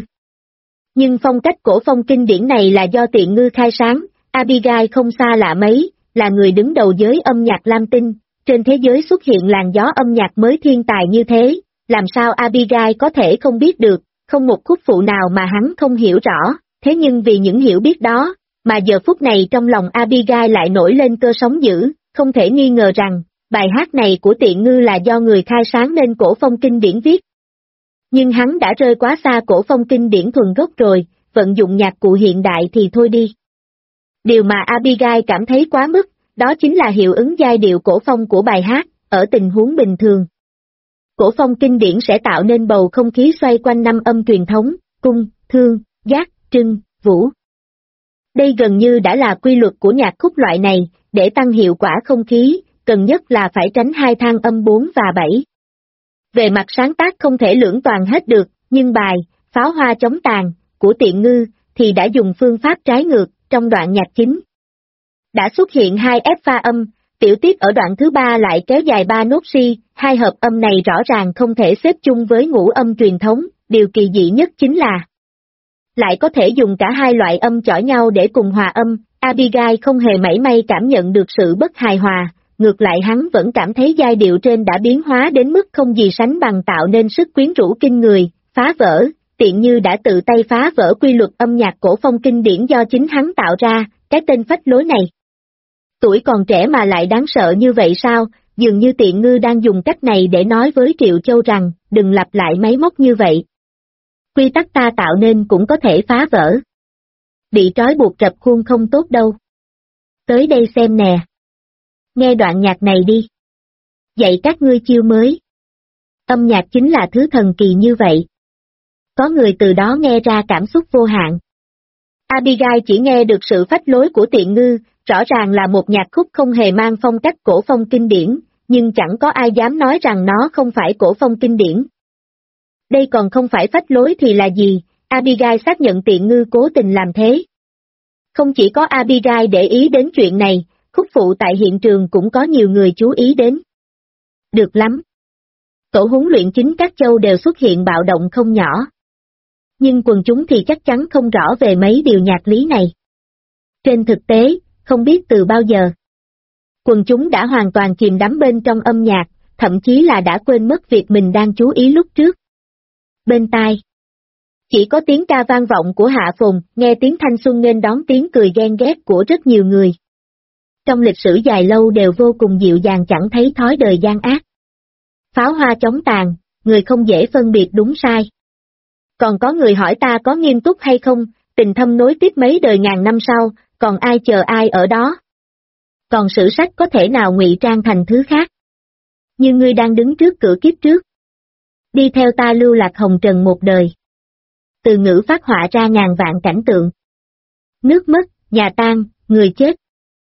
Nhưng phong cách cổ phong kinh điển này là do tiện ngư khai sáng, Abigail không xa lạ mấy, là người đứng đầu giới âm nhạc Lam Tinh, trên thế giới xuất hiện làn gió âm nhạc mới thiên tài như thế, làm sao Abigail có thể không biết được, không một khúc phụ nào mà hắn không hiểu rõ, thế nhưng vì những hiểu biết đó, mà giờ phút này trong lòng Abigail lại nổi lên cơn sóng dữ, không thể nghi ngờ rằng, bài hát này của tiện ngư là do người khai sáng nên cổ phong kinh điển viết. Nhưng hắn đã rơi quá xa cổ phong kinh điển thuần gốc rồi, vận dụng nhạc cụ hiện đại thì thôi đi. Điều mà Abigail cảm thấy quá mức, Đó chính là hiệu ứng giai điệu cổ phong của bài hát, ở tình huống bình thường. Cổ phong kinh điển sẽ tạo nên bầu không khí xoay quanh năm âm truyền thống, cung, thương, gác, trưng, vũ. Đây gần như đã là quy luật của nhạc khúc loại này, để tăng hiệu quả không khí, cần nhất là phải tránh hai thang âm 4 và 7. Về mặt sáng tác không thể lưỡng toàn hết được, nhưng bài, pháo hoa chống tàn, của Tiện Ngư, thì đã dùng phương pháp trái ngược, trong đoạn nhạc chính. Đã xuất hiện hai ép pha âm, tiểu tiết ở đoạn thứ 3 lại kéo dài 3 nốt si, hai hợp âm này rõ ràng không thể xếp chung với ngũ âm truyền thống, điều kỳ dị nhất chính là lại có thể dùng cả hai loại âm chỏ nhau để cùng hòa âm. Abigail không hề mảy may cảm nhận được sự bất hài hòa, ngược lại hắn vẫn cảm thấy giai điệu trên đã biến hóa đến mức không gì sánh bằng, tạo nên sức quyến rũ kinh người, phá vỡ. Tiện Như đã tự tay phá vỡ quy luật âm nhạc cổ phong kinh điển do chính hắn tạo ra, cái tên phách lối này. Tuổi còn trẻ mà lại đáng sợ như vậy sao? Dường như Tiện Ngư đang dùng cách này để nói với Triệu Châu rằng, đừng lặp lại máy móc như vậy. Quy tắc ta tạo nên cũng có thể phá vỡ. Bị trói buộc rập khuôn không tốt đâu. Tới đây xem nè. Nghe đoạn nhạc này đi. Dạy các ngươi chiêu mới. Âm nhạc chính là thứ thần kỳ như vậy. Có người từ đó nghe ra cảm xúc vô hạn. Abigail chỉ nghe được sự phách lối của Tiện Ngư, rõ ràng là một nhạc khúc không hề mang phong cách cổ phong kinh điển, nhưng chẳng có ai dám nói rằng nó không phải cổ phong kinh điển. Đây còn không phải phách lối thì là gì? Abigail xác nhận Tiện Ngư cố tình làm thế. Không chỉ có Abigail để ý đến chuyện này, khúc phụ tại hiện trường cũng có nhiều người chú ý đến. Được lắm. Tổ huấn luyện chính các châu đều xuất hiện bạo động không nhỏ. Nhưng quần chúng thì chắc chắn không rõ về mấy điều nhạc lý này. Trên thực tế, không biết từ bao giờ, quần chúng đã hoàn toàn chìm đắm bên trong âm nhạc, thậm chí là đã quên mất việc mình đang chú ý lúc trước. Bên tai chỉ có tiếng ca vang vọng của Hạ Phồn, nghe tiếng thanh xuân nên đón tiếng cười ghen ghét của rất nhiều người. Trong lịch sử dài lâu đều vô cùng dịu dàng, chẳng thấy thói đời gian ác. Pháo hoa chống tàn, người không dễ phân biệt đúng sai. Còn có người hỏi ta có nghiêm túc hay không, tình thâm nối tiếp mấy đời ngàn năm sau, còn ai chờ ai ở đó. Còn sử sách có thể nào ngụy trang thành thứ khác. Như ngươi đang đứng trước cửa kiếp trước. Đi theo ta lưu lạc hồng trần một đời. Từ ngữ phát họa ra ngàn vạn cảnh tượng. Nước mất, nhà tan, người chết.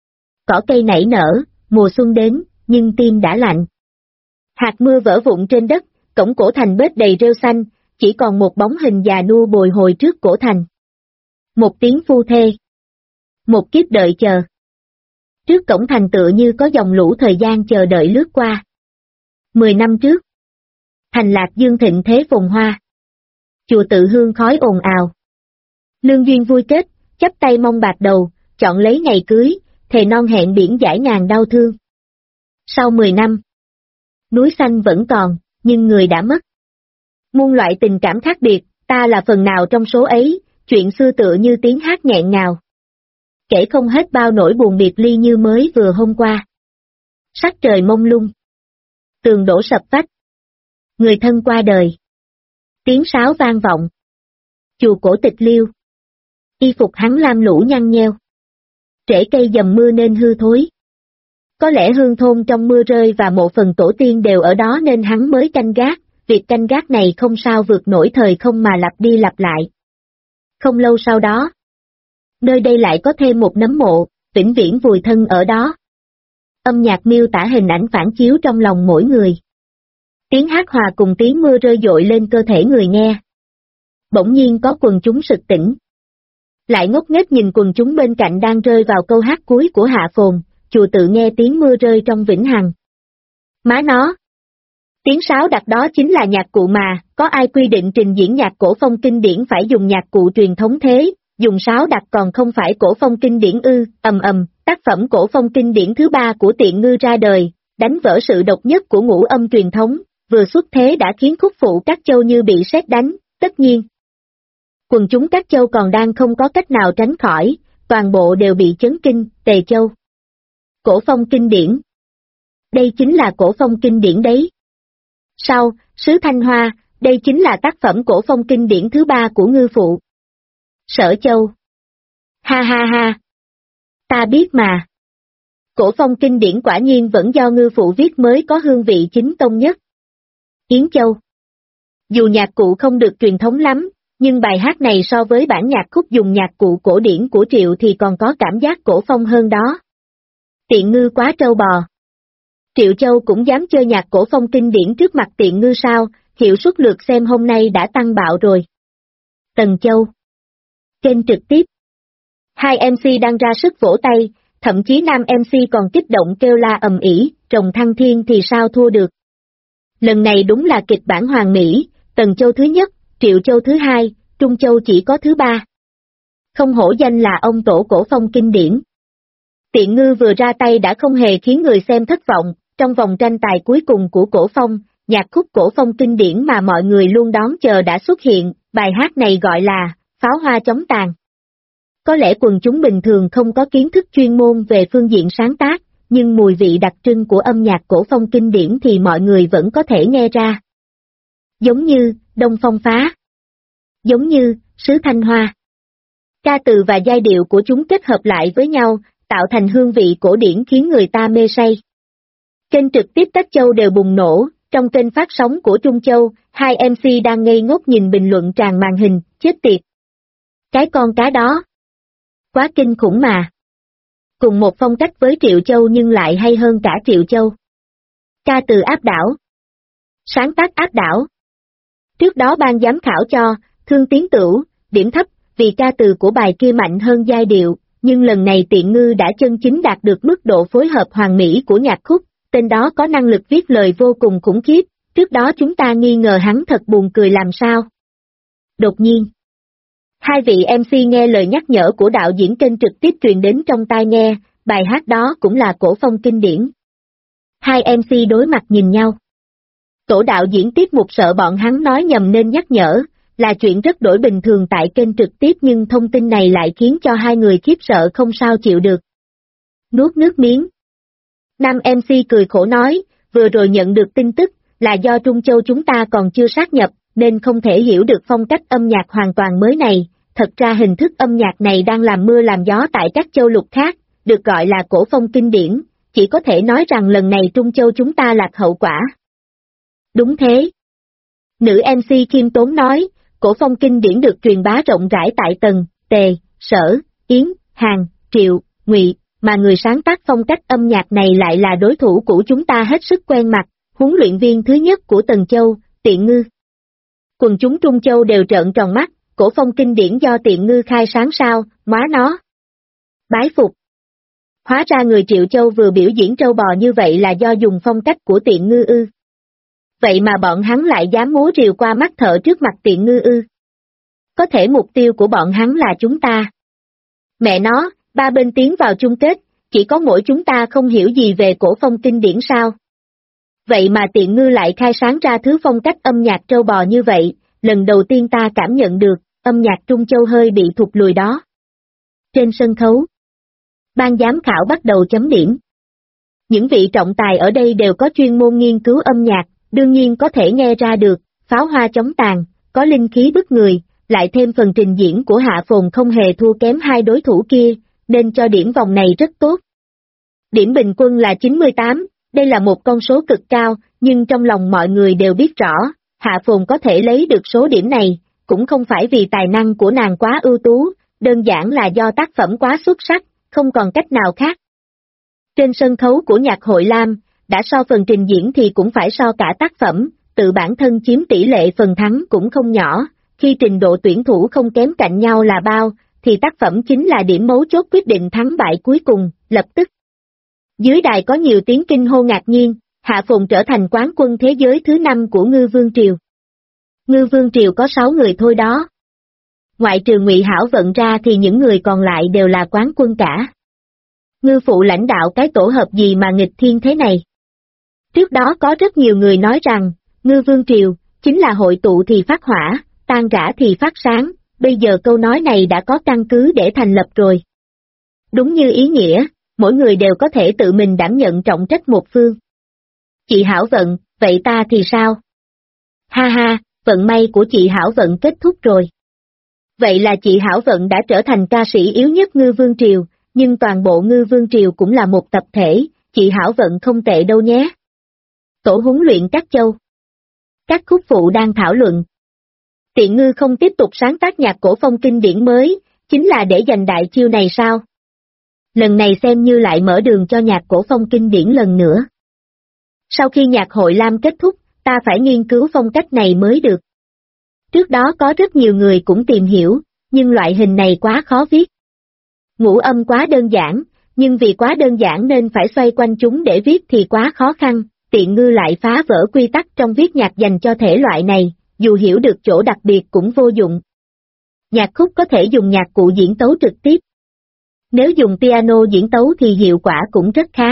Cỏ cây nảy nở, mùa xuân đến, nhưng tim đã lạnh. Hạt mưa vỡ vụn trên đất, cổng cổ thành bết đầy rêu xanh, chỉ còn một bóng hình già nua bồi hồi trước cổ thành. Một tiếng phu thê. Một kiếp đợi chờ. Trước cổng thành tựa như có dòng lũ thời gian chờ đợi lướt qua. 10 năm trước. Thành Lạc Dương thịnh thế phồn hoa. Chùa Tự hương khói ồn ào. Lương duyên vui kết, chắp tay mong bạc đầu, chọn lấy ngày cưới, thề non hẹn biển dải ngàn đau thương. Sau 10 năm, núi xanh vẫn còn, nhưng người đã mất. Muôn loại tình cảm khác biệt, ta là phần nào trong số ấy, chuyện xưa tựa như tiếng hát nghẹn ngào. Kể không hết bao nỗi buồn biệt ly như mới vừa hôm qua. Sắc trời mông lung. Tường đổ sập vách. Người thân qua đời. Tiếng sáo vang vọng. Chùa cổ tịch liêu. Y phục hắn lam lũ nhăn nheo. Rễ cây dầm mưa nên hư thối. Có lẽ hương thôn trong mưa rơi và mộ phần tổ tiên đều ở đó nên hắn mới canh gác, việc canh gác này không sao vượt nổi thời không mà lặp đi lặp lại. Không lâu sau đó, nơi đây lại có thêm một nấm mộ, vĩnh viễn vùi thân ở đó. Âm nhạc miêu tả hình ảnh phản chiếu trong lòng mỗi người. Tiếng hát hòa cùng tiếng mưa rơi dội lên cơ thể người nghe. Bỗng nhiên có quần chúng sực tỉnh. Lại ngốc nghếch nhìn quần chúng bên cạnh đang rơi vào câu hát cuối của Hạ Phồn, chùa Tự nghe tiếng mưa rơi trong vĩnh hằng. Má nó! Tiếng sáo đặt đó chính là nhạc cụ mà, có ai quy định trình diễn nhạc cổ phong kinh điển phải dùng nhạc cụ truyền thống thế, dùng sáo đặt còn không phải cổ phong kinh điển ư? Tác phẩm cổ phong kinh điển thứ 3 của Tiện Ngư ra đời, đánh vỡ sự độc nhất của ngũ âm truyền thống, vừa xuất thế đã khiến khúc phụ các châu như bị sét đánh, tất nhiên. Quần chúng các châu còn đang không có cách nào tránh khỏi, toàn bộ đều bị chấn kinh. Tề Châu. Cổ phong kinh điển. Đây chính là cổ phong kinh điển đấy. Sau, Sứ Thanh Hoa, đây chính là tác phẩm cổ phong kinh điển thứ 3 của Ngư phụ. Sở Châu. Ha ha ha. Ta biết mà. Cổ phong kinh điển quả nhiên vẫn do Ngư Phụ viết mới có hương vị chính tông nhất. Yến Châu. Dù nhạc cụ không được truyền thống lắm, nhưng bài hát này so với bản nhạc khúc dùng nhạc cụ cổ điển của Triệu thì còn có cảm giác cổ phong hơn đó. Tiện Ngư quá trâu bò. Triệu Châu cũng dám chơi nhạc cổ phong kinh điển trước mặt Tiện Ngư sao, hiệu suất lượt xem hôm nay đã tăng bạo rồi. Tần Châu. Kênh trực tiếp. Hai MC đang ra sức vỗ tay, thậm chí nam MC còn kích động kêu la ầm ĩ, Rồng Thăng Thiên thì sao thua được. Lần này đúng là kịch bản hoàn mỹ, Tần Châu thứ nhất, Triệu Châu thứ hai, Trung Châu chỉ có thứ ba. Không hổ danh là ông tổ cổ phong kinh điển. Tiện Ngư vừa ra tay đã không hề khiến người xem thất vọng, trong vòng tranh tài cuối cùng của cổ phong, nhạc khúc cổ phong kinh điển mà mọi người luôn đón chờ đã xuất hiện, bài hát này gọi là Pháo Hoa Chóng Tàn. Có lẽ quần chúng bình thường không có kiến thức chuyên môn về phương diện sáng tác, nhưng mùi vị đặc trưng của âm nhạc cổ phong kinh điển thì mọi người vẫn có thể nghe ra. Giống như Đông Phong Phá, giống như Sứ Thanh Hoa. Ca từ và giai điệu của chúng kết hợp lại với nhau, tạo thành hương vị cổ điển khiến người ta mê say. Kênh trực tiếp các châu đều bùng nổ, trong kênh phát sóng của Trung Châu, hai MC đang ngây ngốc nhìn bình luận tràn màn hình, chết tiệt. Cái con cá đó. Quá kinh khủng mà. Cùng một phong cách với Triệu Châu nhưng lại hay hơn cả Triệu Châu. Ca từ áp đảo. Sáng tác áp đảo. Trước đó ban giám khảo cho, Thương Tiến Tửu, điểm thấp, vì ca từ của bài kia mạnh hơn giai điệu, nhưng lần này Tiện Ngư đã chân chính đạt được mức độ phối hợp hoàn mỹ của nhạc khúc, tên đó có năng lực viết lời vô cùng khủng khiếp, trước đó chúng ta nghi ngờ hắn thật buồn cười làm sao. Đột nhiên, hai vị MC nghe lời nhắc nhở của đạo diễn kênh trực tiếp truyền đến trong tai nghe, bài hát đó cũng là cổ phong kinh điển. Hai MC đối mặt nhìn nhau. Tổ đạo diễn tiết mục sợ bọn hắn nói nhầm nên nhắc nhở, là chuyện rất đổi bình thường tại kênh trực tiếp nhưng thông tin này lại khiến cho hai người khiếp sợ không sao chịu được. Nuốt nước miếng. Nam MC cười khổ nói, vừa rồi nhận được tin tức, là do Trung Châu chúng ta còn chưa sát nhập, nên không thể hiểu được phong cách âm nhạc hoàn toàn mới này, thật ra hình thức âm nhạc này đang làm mưa làm gió tại các châu lục khác, được gọi là cổ phong kinh điển, chỉ có thể nói rằng lần này Trung Châu chúng ta lạc hậu quả. Đúng thế. Nữ MC khiêm tốn nói, cổ phong kinh điển được truyền bá rộng rãi tại Tần, Tề, Sở, Yến, Hàn, Triệu, Ngụy, mà người sáng tác phong cách âm nhạc này lại là đối thủ của chúng ta hết sức quen mặt, huấn luyện viên thứ nhất của Tần Châu, Tiện Ngư. Quần chúng Trung Châu đều trợn tròn mắt, cổ phong kinh điển do Tiện Ngư khai sáng sao, má nó. Bái phục. Hóa ra người Triệu Châu vừa biểu diễn trâu bò như vậy là do dùng phong cách của Tiện Ngư ư. Vậy mà bọn hắn lại dám múa rìu qua mắt thợ trước mặt Tiện Ngư ư. Có thể mục tiêu của bọn hắn là chúng ta. Mẹ nó, ba bên tiến vào chung kết, chỉ có mỗi chúng ta không hiểu gì về cổ phong kinh điển sao. Vậy mà Tiện Ngư lại khai sáng ra thứ phong cách âm nhạc trâu bò như vậy, lần đầu tiên ta cảm nhận được, âm nhạc Trung Châu hơi bị thụt lùi đó. Trên sân khấu, ban giám khảo bắt đầu chấm điểm. Những vị trọng tài ở đây đều có chuyên môn nghiên cứu âm nhạc, đương nhiên có thể nghe ra được, pháo hoa chóng tàn, có linh khí bức người, lại thêm phần trình diễn của Hạ Phồn không hề thua kém hai đối thủ kia, nên cho điểm vòng này rất tốt. Điểm bình quân là 98, đây là một con số cực cao, nhưng trong lòng mọi người đều biết rõ, Hạ Phồn có thể lấy được số điểm này, cũng không phải vì tài năng của nàng quá ưu tú, đơn giản là do tác phẩm quá xuất sắc, không còn cách nào khác. Trên sân khấu của nhạc hội Lam, đã so phần trình diễn thì cũng phải so cả tác phẩm, tự bản thân chiếm tỷ lệ phần thắng cũng không nhỏ, khi trình độ tuyển thủ không kém cạnh nhau là bao, thì tác phẩm chính là điểm mấu chốt quyết định thắng bại cuối cùng, lập tức. Dưới đài có nhiều tiếng kinh hô ngạc nhiên, Hạ Phồn trở thành quán quân thế giới thứ 5 của Ngư Vương Triều. Ngư Vương Triều có 6 người thôi đó. Ngoại trừ Ngụy Hảo Vận ra thì những người còn lại đều là quán quân cả. Ngư Phụ lãnh đạo cái tổ hợp gì mà nghịch thiên thế này? Trước đó có rất nhiều người nói rằng, Ngư Vương Triều, chính là hội tụ thì phát hỏa, tan rã thì phát sáng, bây giờ câu nói này đã có căn cứ để thành lập rồi. Đúng như ý nghĩa, mỗi người đều có thể tự mình đảm nhận trọng trách một phương. Chị Hảo Vận, vậy ta thì sao? Ha ha, vận may của chị Hảo Vận kết thúc rồi. Vậy là chị Hảo Vận đã trở thành ca sĩ yếu nhất Ngư Vương Triều, nhưng toàn bộ Ngư Vương Triều cũng là một tập thể, chị Hảo vận không tệ đâu nhé. Tổ huấn luyện các châu. Các khúc phụ đang thảo luận. Tiện Ngư không tiếp tục sáng tác nhạc cổ phong kinh điển mới, chính là để giành đại chiêu này sao? Lần này xem như lại mở đường cho nhạc cổ phong kinh điển lần nữa. Sau khi nhạc hội lam kết thúc, ta phải nghiên cứu phong cách này mới được. Trước đó có rất nhiều người cũng tìm hiểu, nhưng loại hình này quá khó viết. Ngũ âm quá đơn giản, nhưng vì quá đơn giản nên phải xoay quanh chúng để viết thì quá khó khăn, Tiện Ngư lại phá vỡ quy tắc trong viết nhạc dành cho thể loại này, dù hiểu được chỗ đặc biệt cũng vô dụng. Nhạc khúc có thể dùng nhạc cụ diễn tấu trực tiếp. Nếu dùng piano diễn tấu thì hiệu quả cũng rất khá.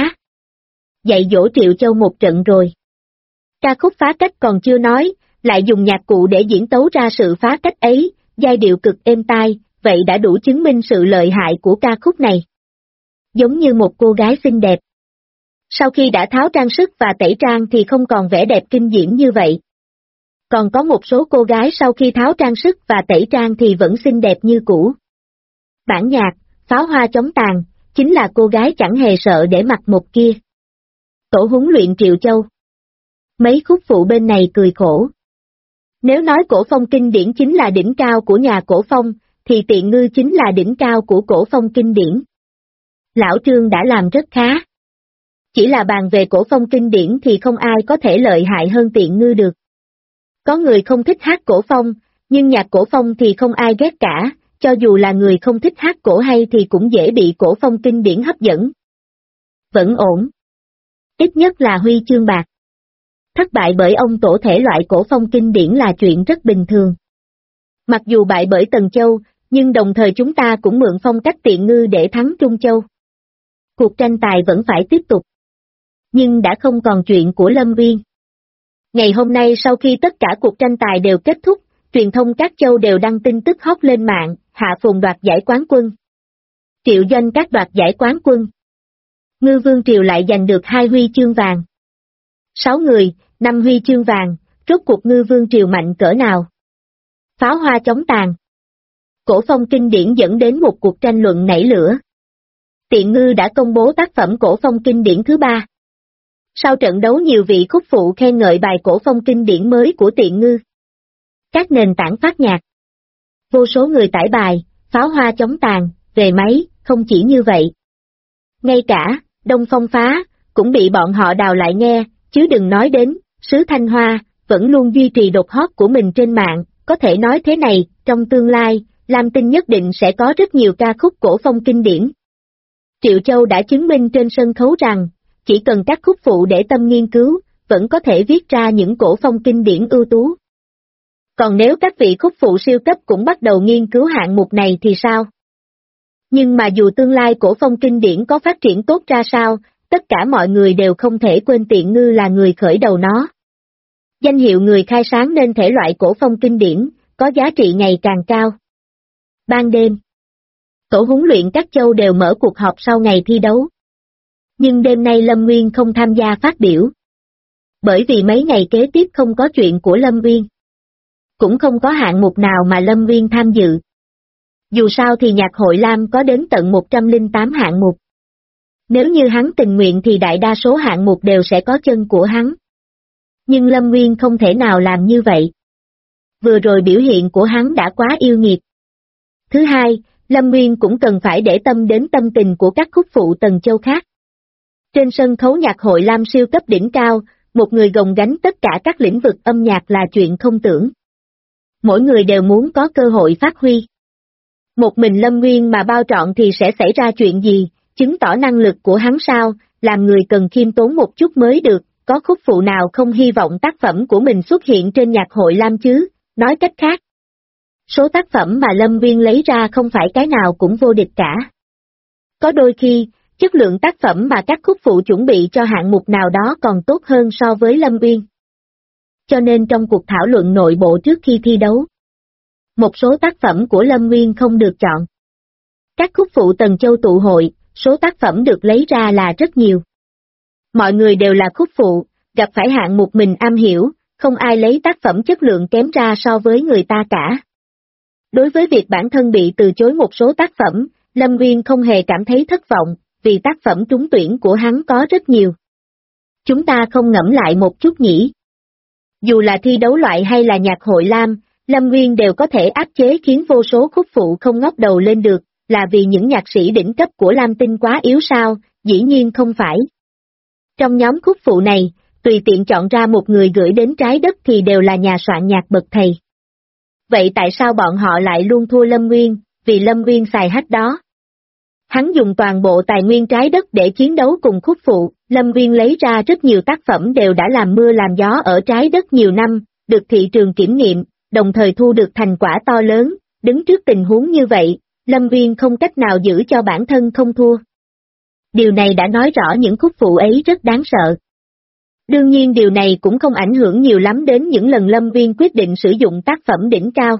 Dạy dỗ Triệu Châu một trận rồi. Ca khúc phá cách còn chưa nói, lại dùng nhạc cụ để diễn tấu ra sự phá cách ấy, giai điệu cực êm tai, vậy đã đủ chứng minh sự lợi hại của ca khúc này. Giống như một cô gái xinh đẹp. Sau khi đã tháo trang sức và tẩy trang thì không còn vẻ đẹp kinh diễm như vậy. Còn có một số cô gái sau khi tháo trang sức và tẩy trang thì vẫn xinh đẹp như cũ. Bản nhạc, Pháo Hoa Chóng Tàn, chính là cô gái chẳng hề sợ để mặc một kia. Tổ huấn luyện Triệu Châu. Mấy khúc phụ bên này cười khổ. Nếu nói cổ phong kinh điển chính là đỉnh cao của nhà cổ phong, thì Tiện Ngư chính là đỉnh cao của cổ phong kinh điển. Lão Trương đã làm rất khá. Chỉ là bàn về cổ phong kinh điển thì không ai có thể lợi hại hơn Tiện Ngư được. Có người không thích hát cổ phong, nhưng nhạc cổ phong thì không ai ghét cả, cho dù là người không thích hát cổ hay thì cũng dễ bị cổ phong kinh điển hấp dẫn. Vẫn ổn. Ít nhất là huy chương bạc. Thất bại bởi ông tổ thể loại cổ phong kinh điển là chuyện rất bình thường. Mặc dù bại bởi Tần Châu, nhưng đồng thời chúng ta cũng mượn phong cách Tiện Ngư để thắng Trung Châu. Cuộc tranh tài vẫn phải tiếp tục. Nhưng đã không còn chuyện của Lâm Uyên. Ngày hôm nay sau khi tất cả cuộc tranh tài đều kết thúc, truyền thông các châu đều đăng tin tức hot lên mạng, Hạ Phùng đoạt giải quán quân. Triệu Doanh Các đoạt giải quán quân. Ngư Vương Triều lại giành được 2 huy chương vàng. 6 người, 5 huy chương vàng, rốt cuộc Ngư Vương Triều mạnh cỡ nào? Pháo Hoa Chóng Tàn. Cổ phong kinh điển dẫn đến một cuộc tranh luận nảy lửa. Tiện Ngư đã công bố tác phẩm cổ phong kinh điển thứ 3. Sau trận đấu nhiều vị khúc phụ khen ngợi bài cổ phong kinh điển mới của Tiện Ngư. Các nền tảng phát nhạc. Vô số người tải bài, Pháo Hoa Chóng Tàn, về máy, không chỉ như vậy. Ngay cả, Đông Phong Phá, cũng bị bọn họ đào lại nghe, chứ đừng nói đến, Sứ Thanh Hoa, vẫn luôn duy trì đột hot của mình trên mạng, có thể nói thế này, trong tương lai, Lam Tinh nhất định sẽ có rất nhiều ca khúc cổ phong kinh điển. Triệu Châu đã chứng minh trên sân khấu rằng, chỉ cần các khúc phụ để tâm nghiên cứu, vẫn có thể viết ra những cổ phong kinh điển ưu tú. Còn nếu các vị khúc phụ siêu cấp cũng bắt đầu nghiên cứu hạng mục này thì sao? Nhưng mà dù tương lai cổ phong kinh điển có phát triển tốt ra sao, tất cả mọi người đều không thể quên Tiện Ngư là người khởi đầu nó. Danh hiệu người khai sáng nên thể loại cổ phong kinh điển, có giá trị ngày càng cao. Ban đêm, tổ huấn luyện các châu đều mở cuộc họp sau ngày thi đấu. Nhưng đêm nay Lâm Nguyên không tham gia phát biểu. Bởi vì mấy ngày kế tiếp không có chuyện của Lâm Nguyên. Cũng không có hạng mục nào mà Lâm Nguyên tham dự. Dù sao thì nhạc hội Lam có đến tận 108 hạng mục. Nếu như hắn tình nguyện thì đại đa số hạng mục đều sẽ có chân của hắn. Nhưng Lâm Nguyên không thể nào làm như vậy. Vừa rồi biểu hiện của hắn đã quá yêu nghiệt. Thứ hai, Lâm Nguyên cũng cần phải để tâm đến tâm tình của các khúc phụ Tần Châu khác. Trên sân khấu nhạc hội Lam siêu cấp đỉnh cao, một người gồng gánh tất cả các lĩnh vực âm nhạc là chuyện không tưởng. Mỗi người đều muốn có cơ hội phát huy. Một mình Lâm Nguyên mà bao trọn thì sẽ xảy ra chuyện gì, chứng tỏ năng lực của hắn sao, làm người cần khiêm tốn một chút mới được, có khúc phụ nào không hy vọng tác phẩm của mình xuất hiện trên nhạc hội Lam chứ, nói cách khác. Số tác phẩm mà Lâm Nguyên lấy ra không phải cái nào cũng vô địch cả. Có đôi khi, chất lượng tác phẩm mà các khúc phụ chuẩn bị cho hạng mục nào đó còn tốt hơn so với Lâm Nguyên. Cho nên trong cuộc thảo luận nội bộ trước khi thi đấu, một số tác phẩm của Lâm Nguyên không được chọn. Các khúc phụ Tần Châu tụ hội, số tác phẩm được lấy ra là rất nhiều. Mọi người đều là khúc phụ, gặp phải hạng mục mình am hiểu, không ai lấy tác phẩm chất lượng kém ra so với người ta cả. Đối với việc bản thân bị từ chối một số tác phẩm, Lâm Nguyên không hề cảm thấy thất vọng, vì tác phẩm trúng tuyển của hắn có rất nhiều. Chúng ta không ngẫm lại một chút nhỉ? Dù là thi đấu loại hay là nhạc hội lam, Lâm Nguyên đều có thể áp chế khiến vô số khúc phụ không ngóc đầu lên được, là vì những nhạc sĩ đỉnh cấp của Lam Tinh quá yếu sao? Dĩ nhiên không phải. Trong nhóm khúc phụ này, tùy tiện chọn ra một người gửi đến trái đất thì đều là nhà soạn nhạc bậc thầy. Vậy tại sao bọn họ lại luôn thua Lâm Nguyên? Vì Lâm Nguyên xài hack đó. Hắn dùng toàn bộ tài nguyên trái đất để chiến đấu cùng khúc phụ, Lâm Nguyên lấy ra rất nhiều tác phẩm đều đã làm mưa làm gió ở trái đất nhiều năm, được thị trường kiểm nghiệm, đồng thời thu được thành quả to lớn, đứng trước tình huống như vậy, Lâm Nguyên không cách nào giữ cho bản thân không thua. Điều này đã nói rõ những khúc phụ ấy rất đáng sợ. Đương nhiên điều này cũng không ảnh hưởng nhiều lắm đến những lần Lâm Nguyên quyết định sử dụng tác phẩm đỉnh cao.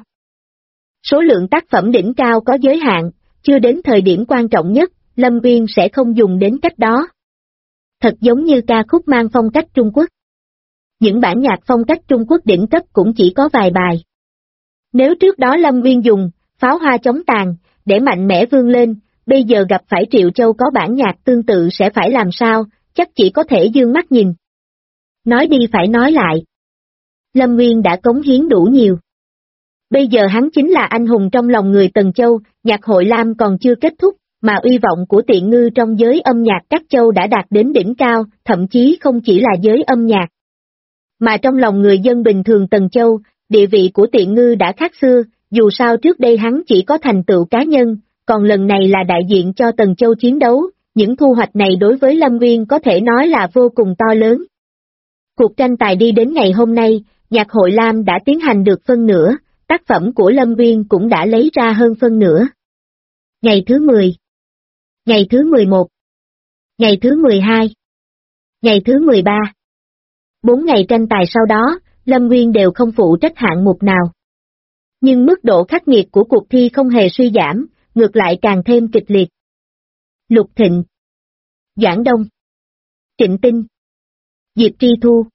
Số lượng tác phẩm đỉnh cao có giới hạn, chưa đến thời điểm quan trọng nhất, Lâm Nguyên sẽ không dùng đến cách đó. Thật giống như ca khúc mang phong cách Trung Quốc. Những bản nhạc phong cách Trung Quốc đỉnh cấp cũng chỉ có vài bài. Nếu trước đó Lâm Nguyên dùng pháo hoa chống tàn để mạnh mẽ vươn lên, bây giờ gặp phải Triệu Châu có bản nhạc tương tự sẽ phải làm sao, chắc chỉ có thể dương mắt nhìn. Nói đi phải nói lại. Lâm Nguyên đã cống hiến đủ nhiều. Bây giờ hắn chính là anh hùng trong lòng người Tần Châu, nhạc hội lam còn chưa kết thúc, mà uy vọng của Tiện Ngư trong giới âm nhạc các châu đã đạt đến đỉnh cao, thậm chí không chỉ là giới âm nhạc. Mà trong lòng người dân bình thường Tần Châu, địa vị của Tiện Ngư đã khác xưa, dù sao trước đây hắn chỉ có thành tựu cá nhân, còn lần này là đại diện cho Tần Châu chiến đấu, những thu hoạch này đối với Lâm Nguyên có thể nói là vô cùng to lớn. Cuộc tranh tài đi đến ngày hôm nay, nhạc hội lam đã tiến hành được phân nửa, tác phẩm của Lâm Nguyên cũng đã lấy ra hơn phân nửa. Ngày thứ 10, ngày thứ 11, ngày thứ 12, ngày thứ 13. 4 ngày tranh tài sau đó, Lâm Nguyên đều không phụ trách hạng mục nào. Nhưng mức độ khắc nghiệt của cuộc thi không hề suy giảm, ngược lại càng thêm kịch liệt. Lục Thịnh, Doãn Đông, Trịnh Tinh, Diệp Tri Thu.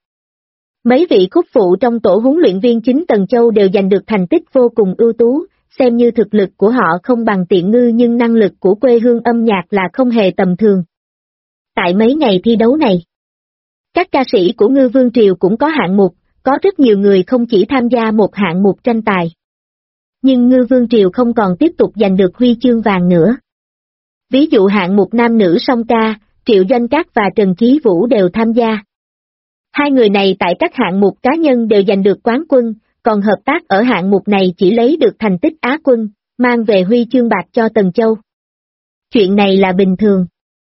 Mấy vị khúc phụ trong tổ huấn luyện viên chính Tần Châu đều giành được thành tích vô cùng ưu tú, xem như thực lực của họ không bằng Tiện Ngư nhưng năng lực của quê hương âm nhạc là không hề tầm thường. Tại mấy ngày thi đấu này, các ca sĩ của Ngư Vương Triều cũng có hạng mục, có rất nhiều người không chỉ tham gia một hạng mục tranh tài. Nhưng Ngư Vương Triều không còn tiếp tục giành được huy chương vàng nữa. Ví dụ hạng mục nam nữ song ca, Triệu Doanh Cát và Trần Chí Vũ đều tham gia. Hai người này tại các hạng mục cá nhân đều giành được quán quân, còn hợp tác ở hạng mục này chỉ lấy được thành tích Á quân, mang về huy chương bạc cho Tần Châu. Chuyện này là bình thường.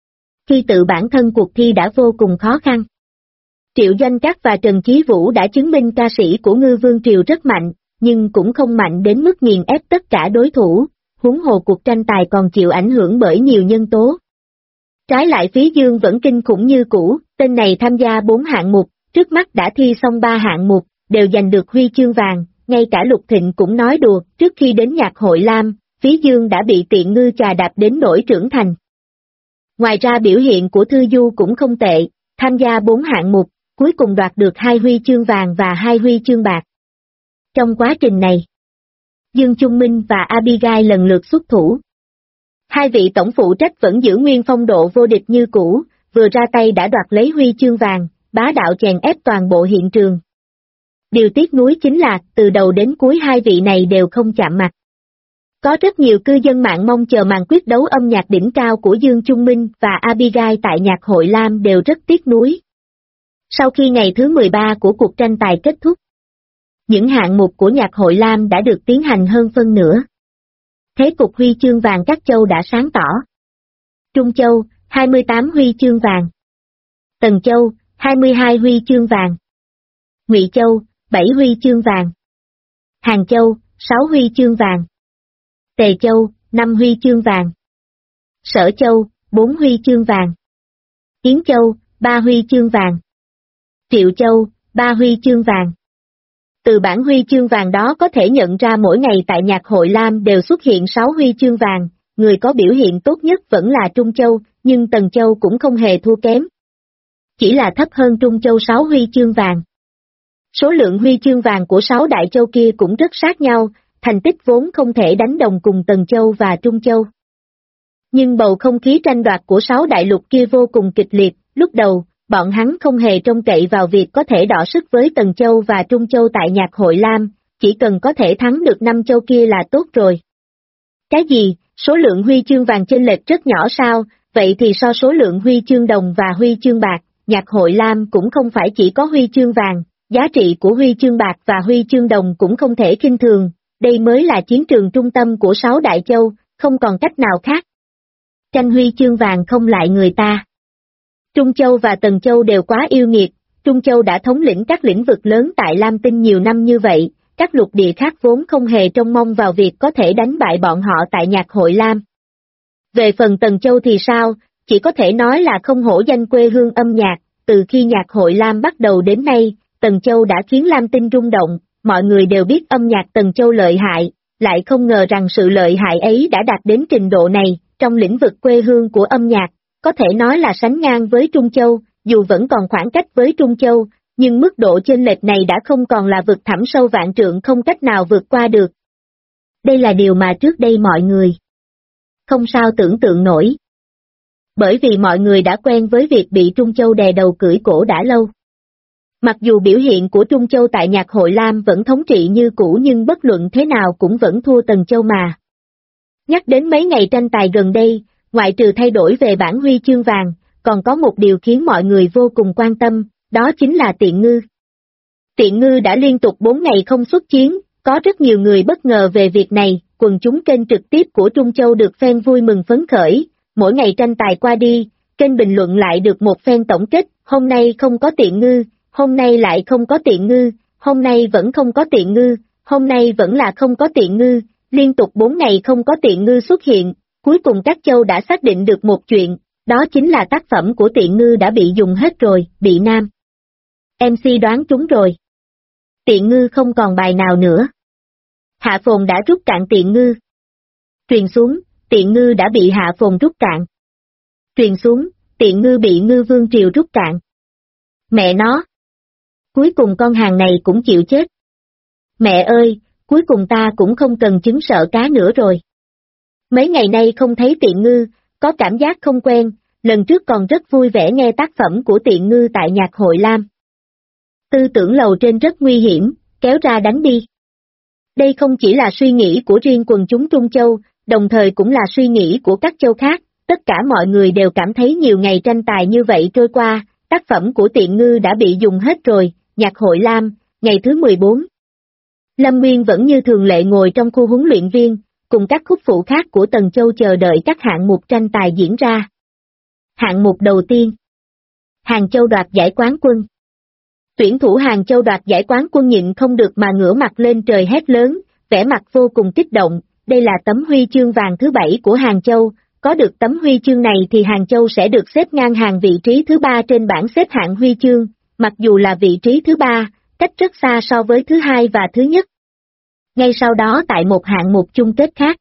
Khi tự bản thân cuộc thi đã vô cùng khó khăn. Triệu Doanh Cát và Trần Chí Vũ đã chứng minh ca sĩ của Ngư Vương Triều rất mạnh, nhưng cũng không mạnh đến mức nghiền ép tất cả đối thủ, huống hồ cuộc tranh tài còn chịu ảnh hưởng bởi nhiều nhân tố. Trái lại Phí Dương vẫn kinh khủng như cũ, tên này tham gia 4 hạng mục, trước mắt đã thi xong 3 hạng mục, đều giành được huy chương vàng, ngay cả Lục Thịnh cũng nói đùa, trước khi đến nhạc hội lam, Phí Dương đã bị Tiện Ngư chà đạp đến nỗi trưởng thành. Ngoài ra biểu hiện của Thư Du cũng không tệ, tham gia 4 hạng mục, cuối cùng đoạt được 2 huy chương vàng và 2 huy chương bạc. Trong quá trình này, Dương Trung Minh và Abigail lần lượt xuất thủ. Hai vị tổng phụ trách vẫn giữ nguyên phong độ vô địch như cũ, vừa ra tay đã đoạt lấy huy chương vàng, bá đạo chèn ép toàn bộ hiện trường. Điều tiếc nuối chính là, từ đầu đến cuối hai vị này đều không chạm mặt. Có rất nhiều cư dân mạng mong chờ màn quyết đấu âm nhạc đỉnh cao của Dương Trung Minh và Abigail tại nhạc hội lam đều rất tiếc nuối. Sau khi ngày thứ 13 của cuộc tranh tài kết thúc, những hạng mục của nhạc hội lam đã được tiến hành hơn phân nửa. Thế cục huy chương vàng các châu đã sáng tỏ. Trung Châu, 28 huy chương vàng. Tần Châu, 22 huy chương vàng. Ngụy Châu, 7 huy chương vàng. Hàng Châu, 6 huy chương vàng. Tề Châu, 5 huy chương vàng. Sở Châu, 4 huy chương vàng. Yến Châu, 3 huy chương vàng. Triệu Châu, 3 huy chương vàng. Từ bản huy chương vàng đó có thể nhận ra mỗi ngày tại nhạc hội lam đều xuất hiện 6 huy chương vàng, người có biểu hiện tốt nhất vẫn là Trung Châu, nhưng Tần Châu cũng không hề thua kém. Chỉ là thấp hơn Trung Châu 6 huy chương vàng. Số lượng huy chương vàng của 6 đại châu kia cũng rất sát nhau, thành tích vốn không thể đánh đồng cùng Tần Châu và Trung Châu. Nhưng bầu không khí tranh đoạt của 6 đại lục kia vô cùng kịch liệt, lúc đầu, bọn hắn không hề trông cậy vào việc có thể đọ sức với Tần Châu và Trung Châu tại Nhạc Hội Lam, chỉ cần có thể thắng được 5 châu kia là tốt rồi. Cái gì, số lượng huy chương vàng chênh lệch rất nhỏ sao, vậy thì so số lượng huy chương đồng và huy chương bạc, Nhạc Hội Lam cũng không phải chỉ có huy chương vàng, giá trị của huy chương bạc và huy chương đồng cũng không thể khinh thường, đây mới là chiến trường trung tâm của 6 đại châu, không còn cách nào khác. Tranh huy chương vàng không lại người ta. Trung Châu và Tần Châu đều quá yêu nghiệt, Trung Châu đã thống lĩnh các lĩnh vực lớn tại Lam Tinh nhiều năm như vậy, các lục địa khác vốn không hề trông mong vào việc có thể đánh bại bọn họ tại Nhạc Hội Lam. Về phần Tần Châu thì sao, chỉ có thể nói là không hổ danh quê hương âm nhạc, từ khi Nhạc Hội Lam bắt đầu đến nay, Tần Châu đã khiến Lam Tinh rung động, mọi người đều biết âm nhạc Tần Châu lợi hại, lại không ngờ rằng sự lợi hại ấy đã đạt đến trình độ này, trong lĩnh vực quê hương của âm nhạc, có thể nói là sánh ngang với Trung Châu, dù vẫn còn khoảng cách với Trung Châu, nhưng mức độ chênh lệch này đã không còn là vực thẳm sâu vạn trượng không cách nào vượt qua được. Đây là điều mà trước đây mọi người không sao tưởng tượng nổi. Bởi vì mọi người đã quen với việc bị Trung Châu đè đầu cưỡi cổ đã lâu. Mặc dù biểu hiện của Trung Châu tại Nhạc Hội Lam vẫn thống trị như cũ nhưng bất luận thế nào cũng vẫn thua Tần Châu mà. Nhắc đến mấy ngày tranh tài gần đây, ngoại trừ thay đổi về bản huy chương vàng, còn có một điều khiến mọi người vô cùng quan tâm, đó chính là Tiện Ngư. Tiện Ngư đã liên tục 4 ngày không xuất chiến, có rất nhiều người bất ngờ về việc này, quần chúng kênh trực tiếp của Trung Châu được phen vui mừng phấn khởi, mỗi ngày tranh tài qua đi, kênh bình luận lại được một phen tổng kết, hôm nay không có Tiện Ngư, hôm nay lại không có Tiện Ngư, hôm nay vẫn không có Tiện Ngư, hôm nay vẫn là không có Tiện Ngư, liên tục 4 ngày không có Tiện Ngư xuất hiện, cuối cùng các châu đã xác định được một chuyện, đó chính là tác phẩm của Tiện Ngư đã bị dùng hết rồi, bị nam MC đoán trúng rồi. Tiện Ngư không còn bài nào nữa. Hạ Phồn đã rút cạn Tiện Ngư. Truyền xuống, Tiện Ngư đã bị Hạ Phồn rút cạn. Truyền xuống, Tiện Ngư bị Ngư Vương Triều rút cạn. Mẹ nó! Cuối cùng con hàng này cũng chịu chết. Mẹ ơi, cuối cùng ta cũng không cần trứng sợ cá nữa rồi. Mấy ngày nay không thấy Tiện Ngư, có cảm giác không quen, lần trước còn rất vui vẻ nghe tác phẩm của Tiện Ngư tại Nhạc Hội Lam. Tư tưởng lầu trên rất nguy hiểm, kéo ra đánh đi. Đây không chỉ là suy nghĩ của riêng quần chúng Trung Châu, đồng thời cũng là suy nghĩ của các châu khác, tất cả mọi người đều cảm thấy nhiều ngày tranh tài như vậy trôi qua, tác phẩm của Tiện Ngư đã bị dùng hết rồi, Nhạc Hội Lam, ngày thứ 14. Lâm Nguyên vẫn như thường lệ ngồi trong khu huấn luyện viên, cùng các khúc phụ khác của Tần Châu chờ đợi các hạng mục tranh tài diễn ra. Hạng mục đầu tiên. Hàng Châu đoạt giải quán quân. Tuyển thủ Hàng Châu đoạt giải quán quân nhịn không được mà ngửa mặt lên trời hét lớn, vẻ mặt vô cùng kích động, đây là tấm huy chương vàng thứ 7 của Hàng Châu, có được tấm huy chương này thì Hàng Châu sẽ được xếp ngang hàng vị trí thứ 3 trên bảng xếp hạng huy chương, mặc dù là vị trí thứ 3, cách rất xa so với thứ 2 và thứ nhất. Ngay sau đó tại một hạng mục chung kết khác,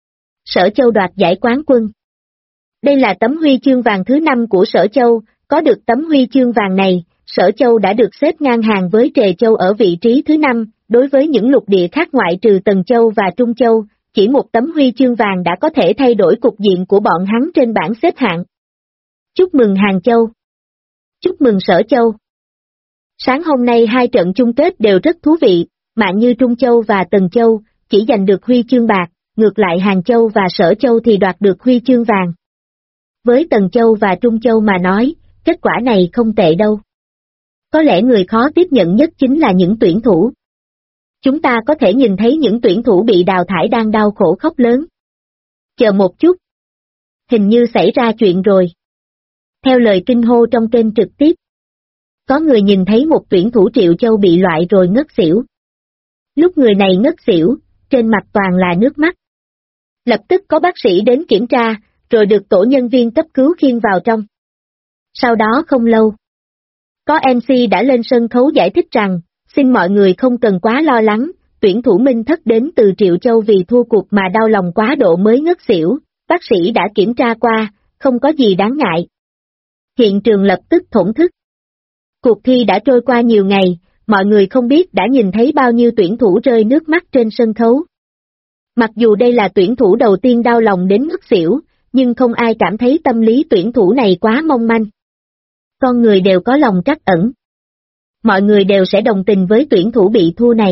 Sở Châu đoạt giải quán quân. Đây là tấm huy chương vàng thứ 5 của Sở Châu, có được tấm huy chương vàng này, Sở Châu đã được xếp ngang hàng với Trề Châu ở vị trí thứ 5, đối với những lục địa khác ngoại trừ Tần Châu và Trung Châu, chỉ một tấm huy chương vàng đã có thể thay đổi cục diện của bọn hắn trên bảng xếp hạng. Chúc mừng Hàng Châu. Chúc mừng Sở Châu. Sáng hôm nay hai trận chung kết đều rất thú vị, Mạng Như Trung Châu và Tần Châu chỉ giành được huy chương bạc, ngược lại Hàng Châu và Sở Châu thì đoạt được huy chương vàng. Với Tần Châu và Trung Châu mà nói, kết quả này không tệ đâu. Có lẽ người khó tiếp nhận nhất chính là những tuyển thủ. Chúng ta có thể nhìn thấy những tuyển thủ bị đào thải đang đau khổ khóc lớn. Chờ một chút. Hình như xảy ra chuyện rồi. Theo lời kinh hô trong kênh trực tiếp, có người nhìn thấy một tuyển thủ Triệu Châu bị loại rồi ngất xỉu. Lúc người này ngất xỉu, trên mặt toàn là nước mắt. Lập tức có bác sĩ đến kiểm tra, rồi được tổ nhân viên cấp cứu khiêng vào trong. Sau đó không lâu, có MC đã lên sân khấu giải thích rằng, xin mọi người không cần quá lo lắng, tuyển thủ Minh Thất đến từ Triệu Châu vì thua cuộc mà đau lòng quá độ mới ngất xỉu, bác sĩ đã kiểm tra qua, không có gì đáng ngại. Hiện trường lập tức thổn thức. Cuộc thi đã trôi qua nhiều ngày, mọi người không biết đã nhìn thấy bao nhiêu tuyển thủ rơi nước mắt trên sân khấu. Mặc dù đây là tuyển thủ đầu tiên đau lòng đến ngất xỉu, nhưng không ai cảm thấy tâm lý tuyển thủ này quá mong manh. Con người đều có lòng trắc ẩn. Mọi người đều sẽ đồng tình với tuyển thủ bị thua này.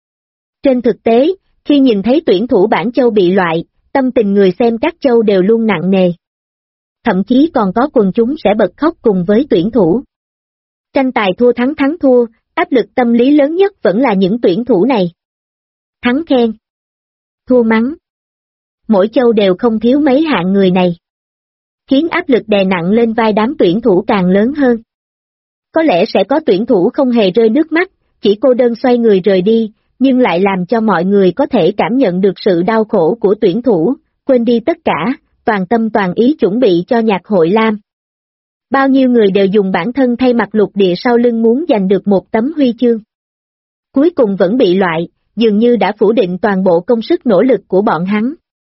Trên thực tế, khi nhìn thấy tuyển thủ Bản Châu bị loại, tâm tình người xem các châu đều luôn nặng nề. Thậm chí còn có quần chúng sẽ bật khóc cùng với tuyển thủ. Tranh tài thua thắng thua, áp lực tâm lý lớn nhất vẫn là những tuyển thủ này. Thắng khen, thua mắng. Mỗi châu đều không thiếu mấy hạng người này. Khiến áp lực đè nặng lên vai đám tuyển thủ càng lớn hơn. Có lẽ sẽ có tuyển thủ không hề rơi nước mắt, chỉ cô đơn xoay người rời đi, nhưng lại làm cho mọi người có thể cảm nhận được sự đau khổ của tuyển thủ, quên đi tất cả, toàn tâm toàn ý chuẩn bị cho nhạc hội lam. Bao nhiêu người đều dùng bản thân thay mặt lục địa sau lưng muốn giành được một tấm huy chương. Cuối cùng vẫn bị loại, dường như đã phủ định toàn bộ công sức nỗ lực của bọn hắn.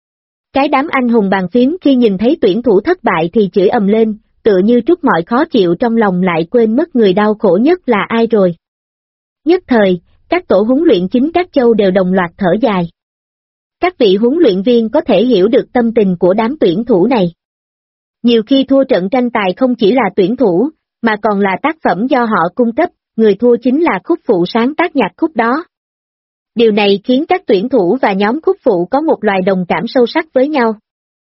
Cái đám anh hùng bàn phím khi nhìn thấy tuyển thủ thất bại thì chửi ầm lên, tựa như trút mọi khó chịu trong lòng lại quên mất người đau khổ nhất là ai rồi. Nhất thời, các tổ huấn luyện chính các châu đều đồng loạt thở dài. Các vị huấn luyện viên có thể hiểu được tâm tình của đám tuyển thủ này. Nhiều khi thua trận tranh tài không chỉ là tuyển thủ, mà còn là tác phẩm do họ cung cấp, người thua chính là khúc phụ sáng tác nhạc khúc đó. Điều này khiến các tuyển thủ và nhóm khúc phụ có một loài đồng cảm sâu sắc với nhau.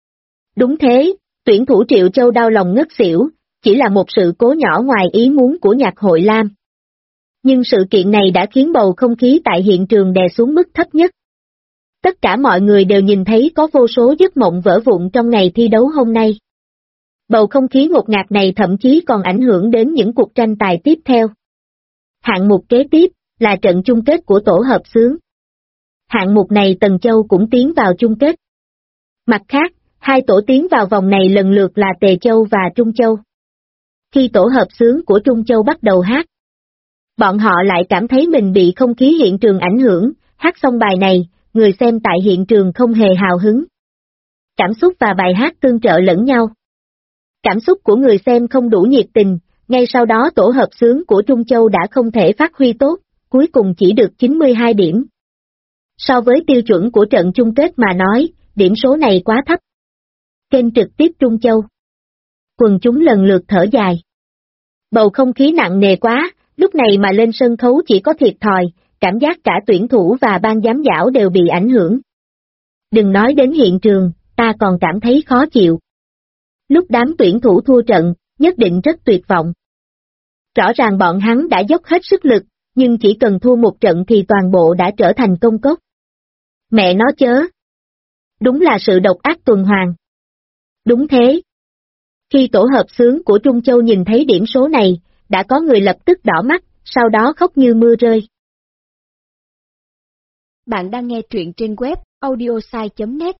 Đúng thế, tuyển thủ Triệu Châu đau lòng ngất xỉu, chỉ là một sự cố nhỏ ngoài ý muốn của nhạc hội lam. Nhưng sự kiện này đã khiến bầu không khí tại hiện trường đè xuống mức thấp nhất. Tất cả mọi người đều nhìn thấy có vô số giấc mộng vỡ vụn trong ngày thi đấu hôm nay. Bầu không khí ngột ngạt này thậm chí còn ảnh hưởng đến những cuộc tranh tài tiếp theo. Hạng mục kế tiếp là trận chung kết của tổ hợp xướng. Hạng mục này Tần Châu cũng tiến vào chung kết. Mặt khác, hai tổ tiến vào vòng này lần lượt là Tề Châu và Trung Châu. Khi tổ hợp xướng của Trung Châu bắt đầu hát, bọn họ lại cảm thấy mình bị không khí hiện trường ảnh hưởng, hát xong bài này, người xem tại hiện trường không hề hào hứng. Cảm xúc và bài hát tương trợ lẫn nhau. Cảm xúc của người xem không đủ nhiệt tình, ngay sau đó tổ hợp xướng của Trung Châu đã không thể phát huy tốt, cuối cùng chỉ được 92 điểm. So với tiêu chuẩn của trận chung kết mà nói, điểm số này quá thấp. Kênh trực tiếp Trung Châu. Quần chúng lần lượt thở dài. Bầu không khí nặng nề quá, lúc này mà lên sân khấu chỉ có thiệt thòi, cảm giác cả tuyển thủ và ban giám khảo đều bị ảnh hưởng. Đừng nói đến hiện trường, ta còn cảm thấy khó chịu. Lúc đám tuyển thủ thua trận, nhất định rất tuyệt vọng. Rõ ràng bọn hắn đã dốc hết sức lực, nhưng chỉ cần thua một trận thì toàn bộ đã trở thành công cốc. Mẹ nó chớ! Đúng là sự độc ác tuần hoàn. Đúng thế. Khi tổ hợp xướng của Trung Châu nhìn thấy điểm số này, đã có người lập tức đỏ mắt, sau đó khóc như mưa rơi. Bạn đang nghe truyện trên web audiosai.net.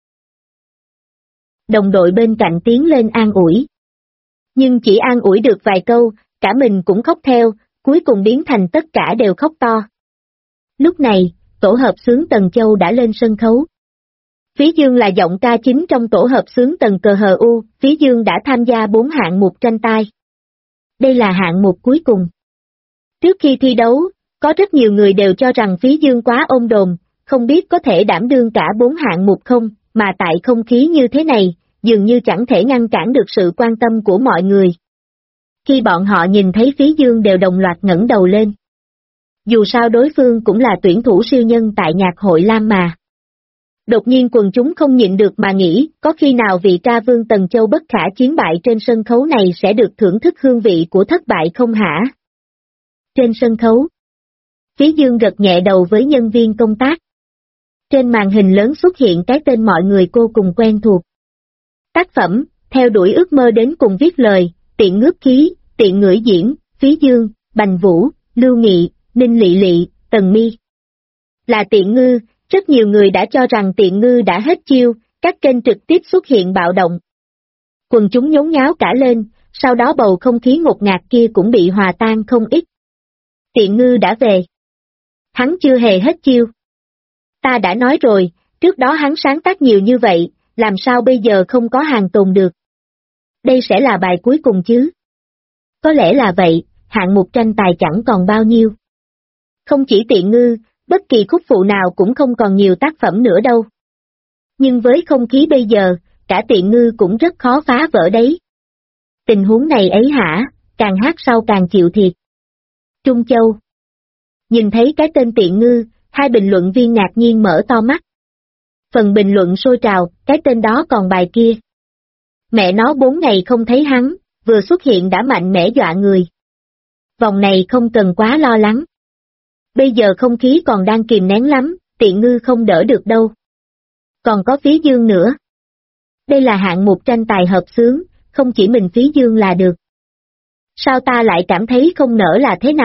Đồng đội bên cạnh tiến lên an ủi. Nhưng chỉ an ủi được vài câu, cả mình cũng khóc theo, cuối cùng biến thành tất cả đều khóc to. Lúc này, tổ hợp xướng Tần Châu đã lên sân khấu. Phí Dương là giọng ca chính trong tổ hợp xướng Tần Cờ Hờ U, Phí Dương đã tham gia 4 hạng mục tranh tài. Đây là hạng mục cuối cùng. Trước khi thi đấu, có rất nhiều người đều cho rằng Phí Dương quá ôm đồm, không biết có thể đảm đương cả 4 hạng mục không, mà tại không khí như thế này, dường như chẳng thể ngăn cản được sự quan tâm của mọi người. Khi bọn họ nhìn thấy Phí Dương đều đồng loạt ngẩng đầu lên. Dù sao đối phương cũng là tuyển thủ siêu nhân tại nhạc hội lam mà. Đột nhiên quần chúng không nhịn được mà nghĩ, có khi nào vị ca vương Tần Châu bất khả chiến bại trên sân khấu này sẽ được thưởng thức hương vị của thất bại không hả? Trên sân khấu, Phí Dương gật nhẹ đầu với nhân viên công tác. Trên màn hình lớn xuất hiện cái tên mọi người cô cùng quen thuộc. Tác phẩm, theo đuổi ước mơ đến cùng viết lời, tiện ngướp khí, tiện ngửi diễn, Phí Dương, Bành Vũ, Lưu Nghị, Ninh Lị Lị, Tần Mi. Là Tiện Ngư, rất nhiều người đã cho rằng Tiện Ngư đã hết chiêu, các kênh trực tiếp xuất hiện bạo động. Quần chúng nhốn nháo cả lên, sau đó bầu không khí ngột ngạt kia cũng bị hòa tan không ít. Tiện Ngư đã về. Hắn chưa hề hết chiêu. Ta đã nói rồi, trước đó hắn sáng tác nhiều như vậy, làm sao bây giờ không có hàng tồn được. Đây sẽ là bài cuối cùng chứ. Có lẽ là vậy, hạng mục tranh tài chẳng còn bao nhiêu. Không chỉ Tiện Ngư, bất kỳ khúc phụ nào cũng không còn nhiều tác phẩm nữa đâu. Nhưng với không khí bây giờ, cả tiện ngư cũng rất khó phá vỡ đấy. Tình huống này ấy hả, càng hát sau càng chịu thiệt. Trung Châu. Nhìn thấy cái tên tiện ngư, hai bình luận viên ngạc nhiên mở to mắt. Phần bình luận sôi trào, cái tên đó còn bài kia. Mẹ nó 4 ngày không thấy hắn, vừa xuất hiện đã mạnh mẽ dọa người. Vòng này không cần quá lo lắng. Bây giờ không khí còn đang kìm nén lắm, tiện ngư không đỡ được đâu. Còn có Phí Dương nữa. Đây là hạng mục tranh tài hợp xướng, không chỉ mình Phí Dương là được. Sao ta lại cảm thấy không nỡ là thế nào?